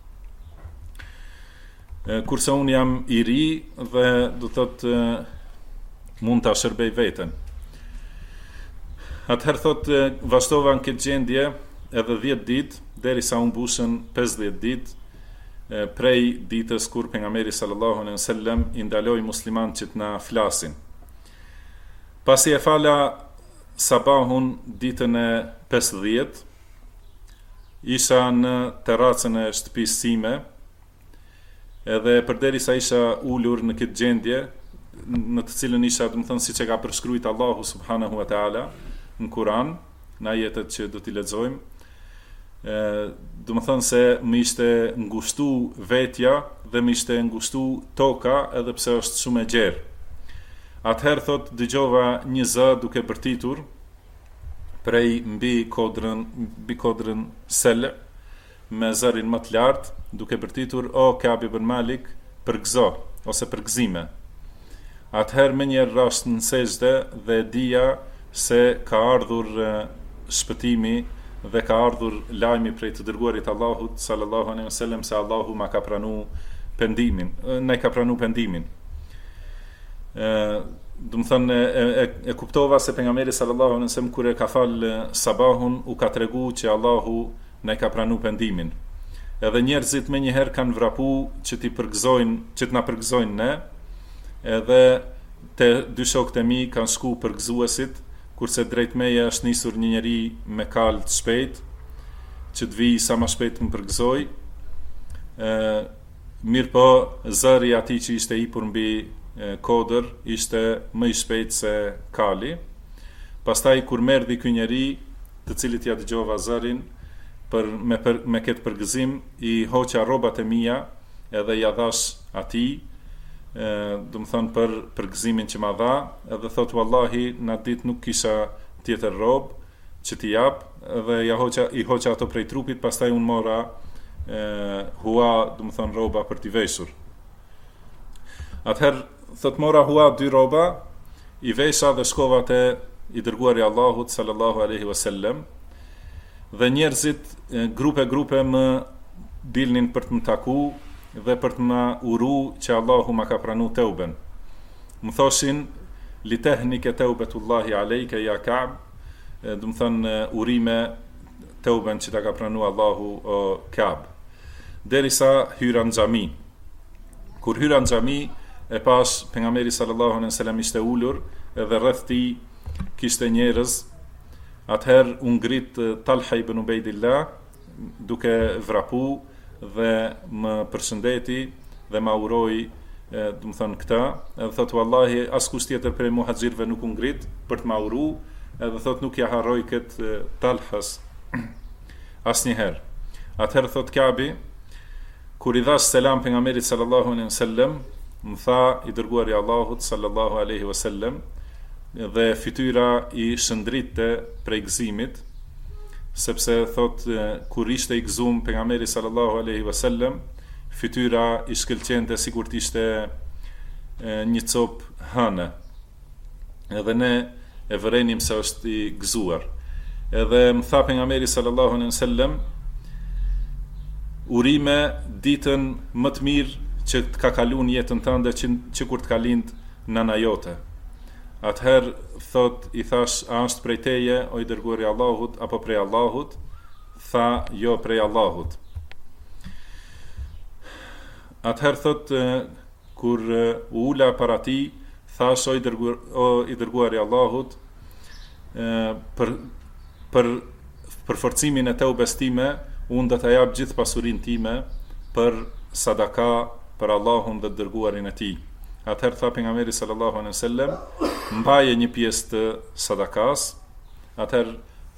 Kurse unë jam i ri dhe do thotë mund ta shërbej veten. Atëherë thot, vazhdova në këtë gjendje edhe 10 ditë, derisa u mbushën 50 ditë prej ditës kur pejgamberi sallallahu alaihi wasallam i ndaloi muslimanët që të na flasin. Pasi e fala sabahun ditën e 50, isha në terracën e shtëpisë time, edhe përderisa isha ulur në këtë gjendje, në të cilën isha, do të thënë, siç e ka përshkruajtur Allahu subhanahu wa taala në Kur'an, në ajetet që do t'i lexojmë, do të thënë se më ishte ngushtu vetja dhe më ishte ngushtu toka, edhe pse është shumë e gjerë. Atëherë thot, dëgjova një zë duke bërtitur prej mbi kodrën Sel, me zërin më të lartë, duke bërtitur, o Ka'b ibn Malik, përgëzo ose përgëzime. Atëherë me një rast në sejdë dhe dija se ka ardhur shpëtimi dhe ka ardhur lajmi prej të dërguarit Allahut sallallahu alaihi wasallam se Allahu ma ka pranuar pendimin, ne ka pranuar pendimin. Do të thënë e kuptova se pejgamberi sallallahu alaihi wasallam kur e ka fal sabahun u ka tregu që Allahu ne ka pranuar pendimin. Edhe njerëzit më njëherë kanë vrapu që t'i përgëzojnë, që t'na përgëzojnë ne, edhe te 2 shokët e mi kanë shku përgëzuesit, kurse drejt meje është nisur një njeri me kalë të shpejt, që të vijë sa më shpejt më përgëzoj. Mirë po, zëri ati që ishte ipur mbi kodër, ishte më i shpejt se kali. Pastaj kur merdi ky njeri, të cilit ja dëgjova zërin, me këtë përgëzim, i hoqa rrobat e mia edhe ja dhash atij, do të thonë për përgëzimin që ma dha, edhe thot wallahi në atë ditë nuk kisha tjetër rrob që t'i jap, edhe i hoqa ato prej trupit, pastaj unë mora hua, do të thonë rroba për t'i veshur. Atëherë thot mora hua 2 rroba, i vesha dhe shkova te i dërguari Allahut sallallahu alaihi wasallam, dhe njerëzit grupe më dilnin për të më taku dhe për të më uru që Allahu ma ka pranu teuben. Më thoshin, li tehnike teubetullahi alejke ja Ka'b, do të thënë urime teuben që ta ka pranu Allahu o Ka'b. Derisa hyra në xhami. Kur hyra në xhami, e pash pejgamberi sallallahu alaihi wasallam ishte ulur edhe rreth tij kishte njerëz. Atëherë u ngrit Talha ibn Ubaydillah duke vrapu dhe më përshëndeti dhe ma uroi, do të thënë këtë, edhe thot wallahi askush tjetër prej muhaxhirëve nuk u ngrit për të ma uru, edhe thot nuk ja harroj këtë Talhas asnjëherë. Atëherë thot Ka'bi, kur i dhash selam pejgamberit sallallahu alaihi wasallam, më tha i dërguari i Allahut sallallahu alaihi wasallam, dhe fytyra i shëndritte prej gëzimit, sepse thot kur ishte i gëzum pejgamberi sallallahu alaihi wasallam, fytyra i shkëlqente sikur të ishte një copë hëne. edhe ne e vërenim se është i gëzuar. Edhe më tha pejgamberi sallallahu alaihi wasallam, urime ditën më të mirë që të ka kaluar në jetën tënde që kur të ka lind nëna jote. Atëherë i thash, a është prej teje, o i dërguari i Allahut, apo prej Allahut? Tha, jo, prej Allahut. Atëherë kur u ula para tij, thash, o i dërguari i Allahut, për forcimin e teubes time, unë do të jap gjithë pasurinë time për sadaka për Allahun dhe dërguarin e tij. Atëherë tha pejgamberi sallallahu alaihi wasallam, mbaje një pjesë të sadakas. Atëherë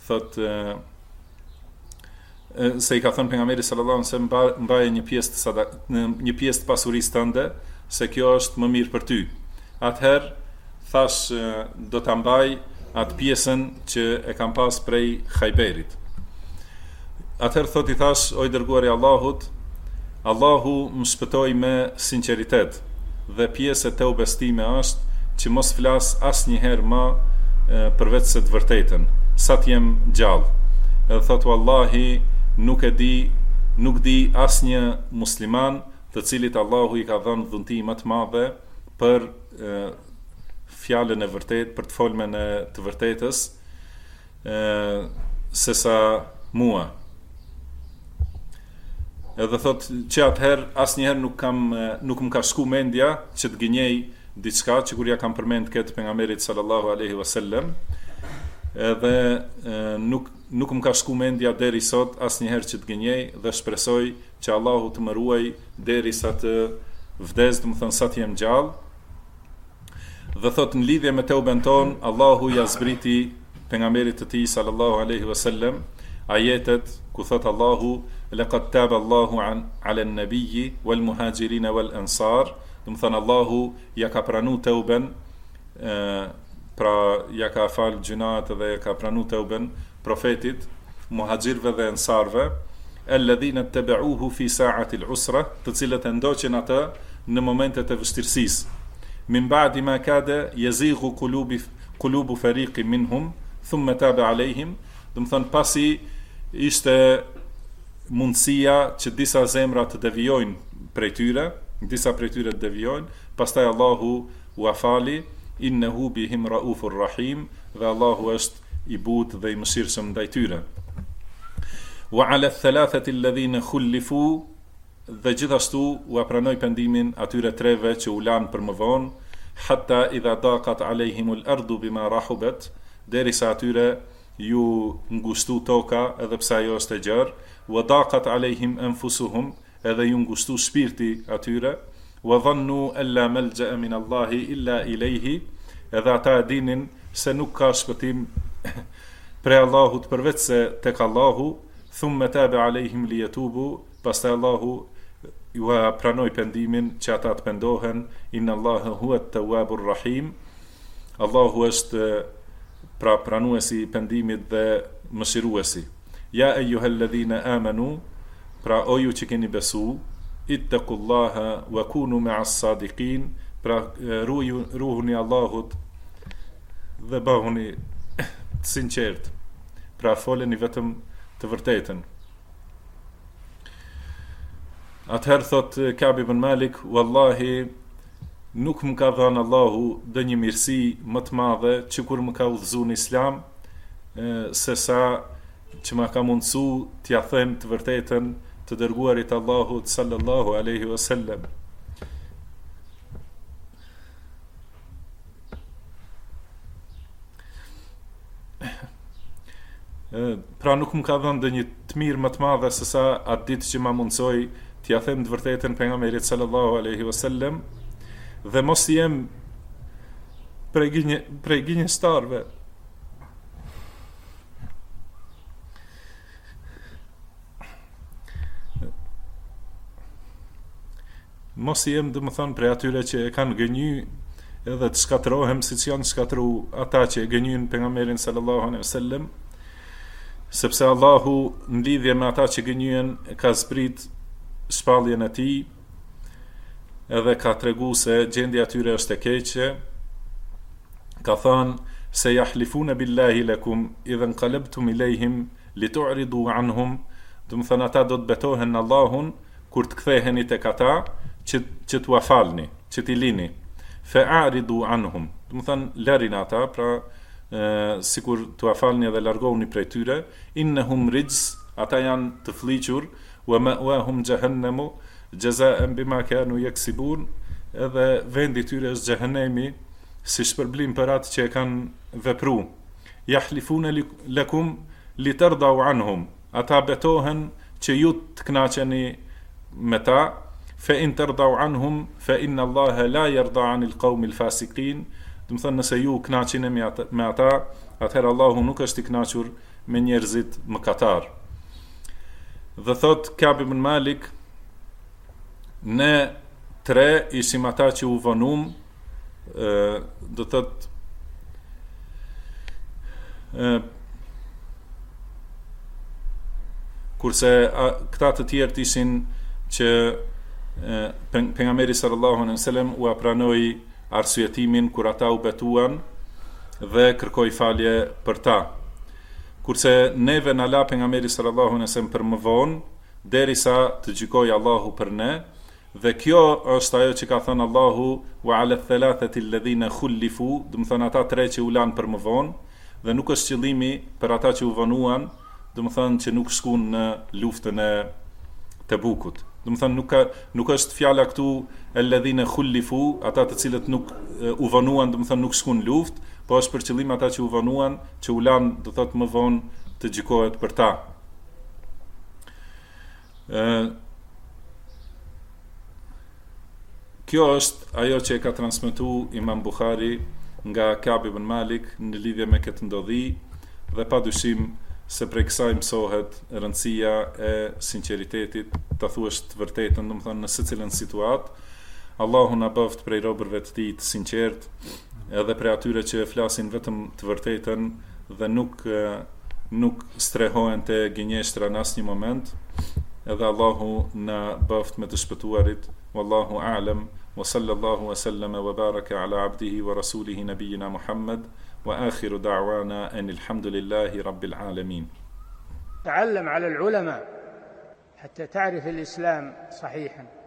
se i ka thënë pejgamberi sallallahu alaihi wasallam, mbaje një pjesë të pasurisë tënde, se kjo është më mirë për ty. Atëherë thash, do ta mbaj atë pjesën që e kam pas prej Khajberit. Atëherë i thash, o i dërguari i Allahut, Allahu më shpëtoi me sinqeritet, dhe pjesë e teubes time është që mos flas asnjëherë më përveç se të vërtetën, sa të jem gjallë. Edhe thotë, wallahi, nuk di asnjë musliman të cilit Allahu i ka dhënë dhunti më të madhe për fjalën e vërtetë, për të folmen e të vërtetës, sesa mua. Edhe thot që atëherë asnjëherë nuk më ka shku mendja që të gënjej diçka që kur ja kam përmend këtë pejgamberit sallallahu alaihi wasallam, edhe nuk më ka shku mendja deri sot asnjëherë që të gënjej, dhe shpresoj që Allahu të më ruaj derisa të vdes, do të thon sa të jem gjallë. Dhe thot, në lidhje me teuben ton, Allahu ja zbriti pejgamberit të tij sallallahu alaihi wasallam ajetet ku thot Allahu, laqad taba Allahu ala an-nabiyyi wal muhajirin wal ansar. Do të thënë Allahu ja ka pranu teuben, pra ja ka fal gjunat dhe ja ka pranu teuben profetit, muhajirve dhe ansarve, alladhina tabi'uhu fi sa'ati al-usra, të cilët e ndoqën atë në momentet e vështirësisë. Min ba'di ma kada yazighu qulubu fariqin minhum thumma taba alayhim. Do të thënë pasi ishte mundësia që disa zemra të devijojnë prej tyre, disa prej tyre të devijojnë, pastaj Allahu u afali, innehu bihim raufur rahim, dhe Allahu është i butë dhe i mëshirshëm ndaj tyre. Wa ala thalathati alladhina khulifu, dhe gjithashtu u apranoi pendimin atyre treve që u lanë për më vonë, hatta idha daqat alejhimul ardu bima rahubat, derisa atyre ju ngushtu toka edhe pse ajo është e gjerë, wa daqat alejhim anfusuhum, edhe ju ngushtu shpirti atyre, wa dhannu alla malja'a min Allahi illa ilayhi, edhe ata e dinin se nuk ka shpëtim prej Allahut përveç se tek Allahu, thumma taba alejhim liyatubu, pastaj Allahu ju pranoi pendimin që ata të pendohen, inna Allaha huwa at-tawwabur rahim. Allahu është pra pranuesi i pendimit dhe mëshiruesi. Ja ejuhalladhina amanu, pra o ju që keni besu, ittaqullaha wa kunu ma'as sadiqin, pra ruhuni Allahut dhe bëhuni të sinqert, pra foleni vetëm të vërtetën. Atëherë thot Ka'b ibn Malik, wallahi nuk më ka dhënë Allahu dhe një mirësi më të madhe që kur më ka udhëzuar në Islam, se sa që më ka mundësu t'ja them të vërtetën të dërguarit Allahut sallallahu alaihi wasallam. Pra nuk më ka dhënë dhe një të mirë më të madhe se sa atë ditë që më mundsoi t'ja them të vërtetën pejgamberit sallallahu alaihi wasallam, dhe mos jem prej gënjeshtarëve. Mos jem, dhe më thonë, prej atyre që e kanë gënjy edhe të shkatërohem si që janë shkatëru ata që e gënjyn pejgamberin sallallahu alaihi wasallam, sepse Allahu në lidhje me ata që gënjyen ka zbrit shpalljen e tij, edhe ka tregu se gjendja atyre është e keqe, ka thënë se yahlifuna billahi lakum idha inqalabtum ilayhim litu'ridu anhum, do të thënë ata do të betohen në Allahun kur të ktheheni tek ata që t'u falni, që t'i lini. Fa'aridu anhum, do të thënë larin ata, pra sikur t'u falni edhe largohuni prej tyre. Innahum rijs, ata janë të fliqur, wa ma'wahum jahannamu jazaan bima kanu yaksibun, edhe vendi tyre është xhehenemi si shpërblim për atë që e kanë vepruar. Yahlifuna lakum litardau anhum, ata betohen që ju të kënaqeni me ta. Fa in tardau anhum fa inna Allaha la yarda anil qawmil fasiqin, do të thënë nëse ju kënaqeni me ata, atëherë Allahu nuk është i kënaqur me njerëzit mëkatar. Dhe thot Ka'b ibn Malik, ne tre ishim ata që u vonum, do thot kurse këta të tjerë ishin që pejgamberi sallallahu alaihi wasallam u pranoi arsyetimin kur ata u betuan dhe kërkoi falje për ta. Kurse neve na la pejgamberi sallallahu alaihi wasallam për më vonë, derisa të gjykojë Allahu për ne, dhe kjo është ajo që ka thënë Allahu wa ala thalathati alladhina khulifu, do të thënë ata tre që u lanë për më vonë, dhe nuk është qëllimi për ata që u vonuan, do të thënë që nuk shkuan në luftën e Tebukut. Do të thënë nuk është fjala këtu alladhina khulifu, ata të cilët nuk u vonuan, do të thënë nuk shkuan në luftë, po është për qëllim ata që u vonuan, që u lanë, do thotë më vonë të gjykohet për ta. Kjo është ajo që e ka transmetuar Imam Buhari nga Ka'b ibn Malik në lidhje me këtë ndodhi, dhe padyshim se prej kësaj mësohet rëndësia e sinqeritetit, ta thuash të vërtetën, do të thonë në secilën situatë. Allahu na bëft prej robërve të tij të sinqert, edhe prej atyre që flasin vetëm të vërtetën dhe nuk strehohen te gënjeshtra në asnjë moment. Edhe Allahu na bëft me të shpëtuarit. Wallahu a'lam, wa sallallahu wa sallama wa baraka ala abdihi wa rasulihi nabiyina Muhammad, wa akhiru da'wana anil hamdulillahi rabbil alamin. تعلم على العلماء حتى تعرف الإسلام صحيحا.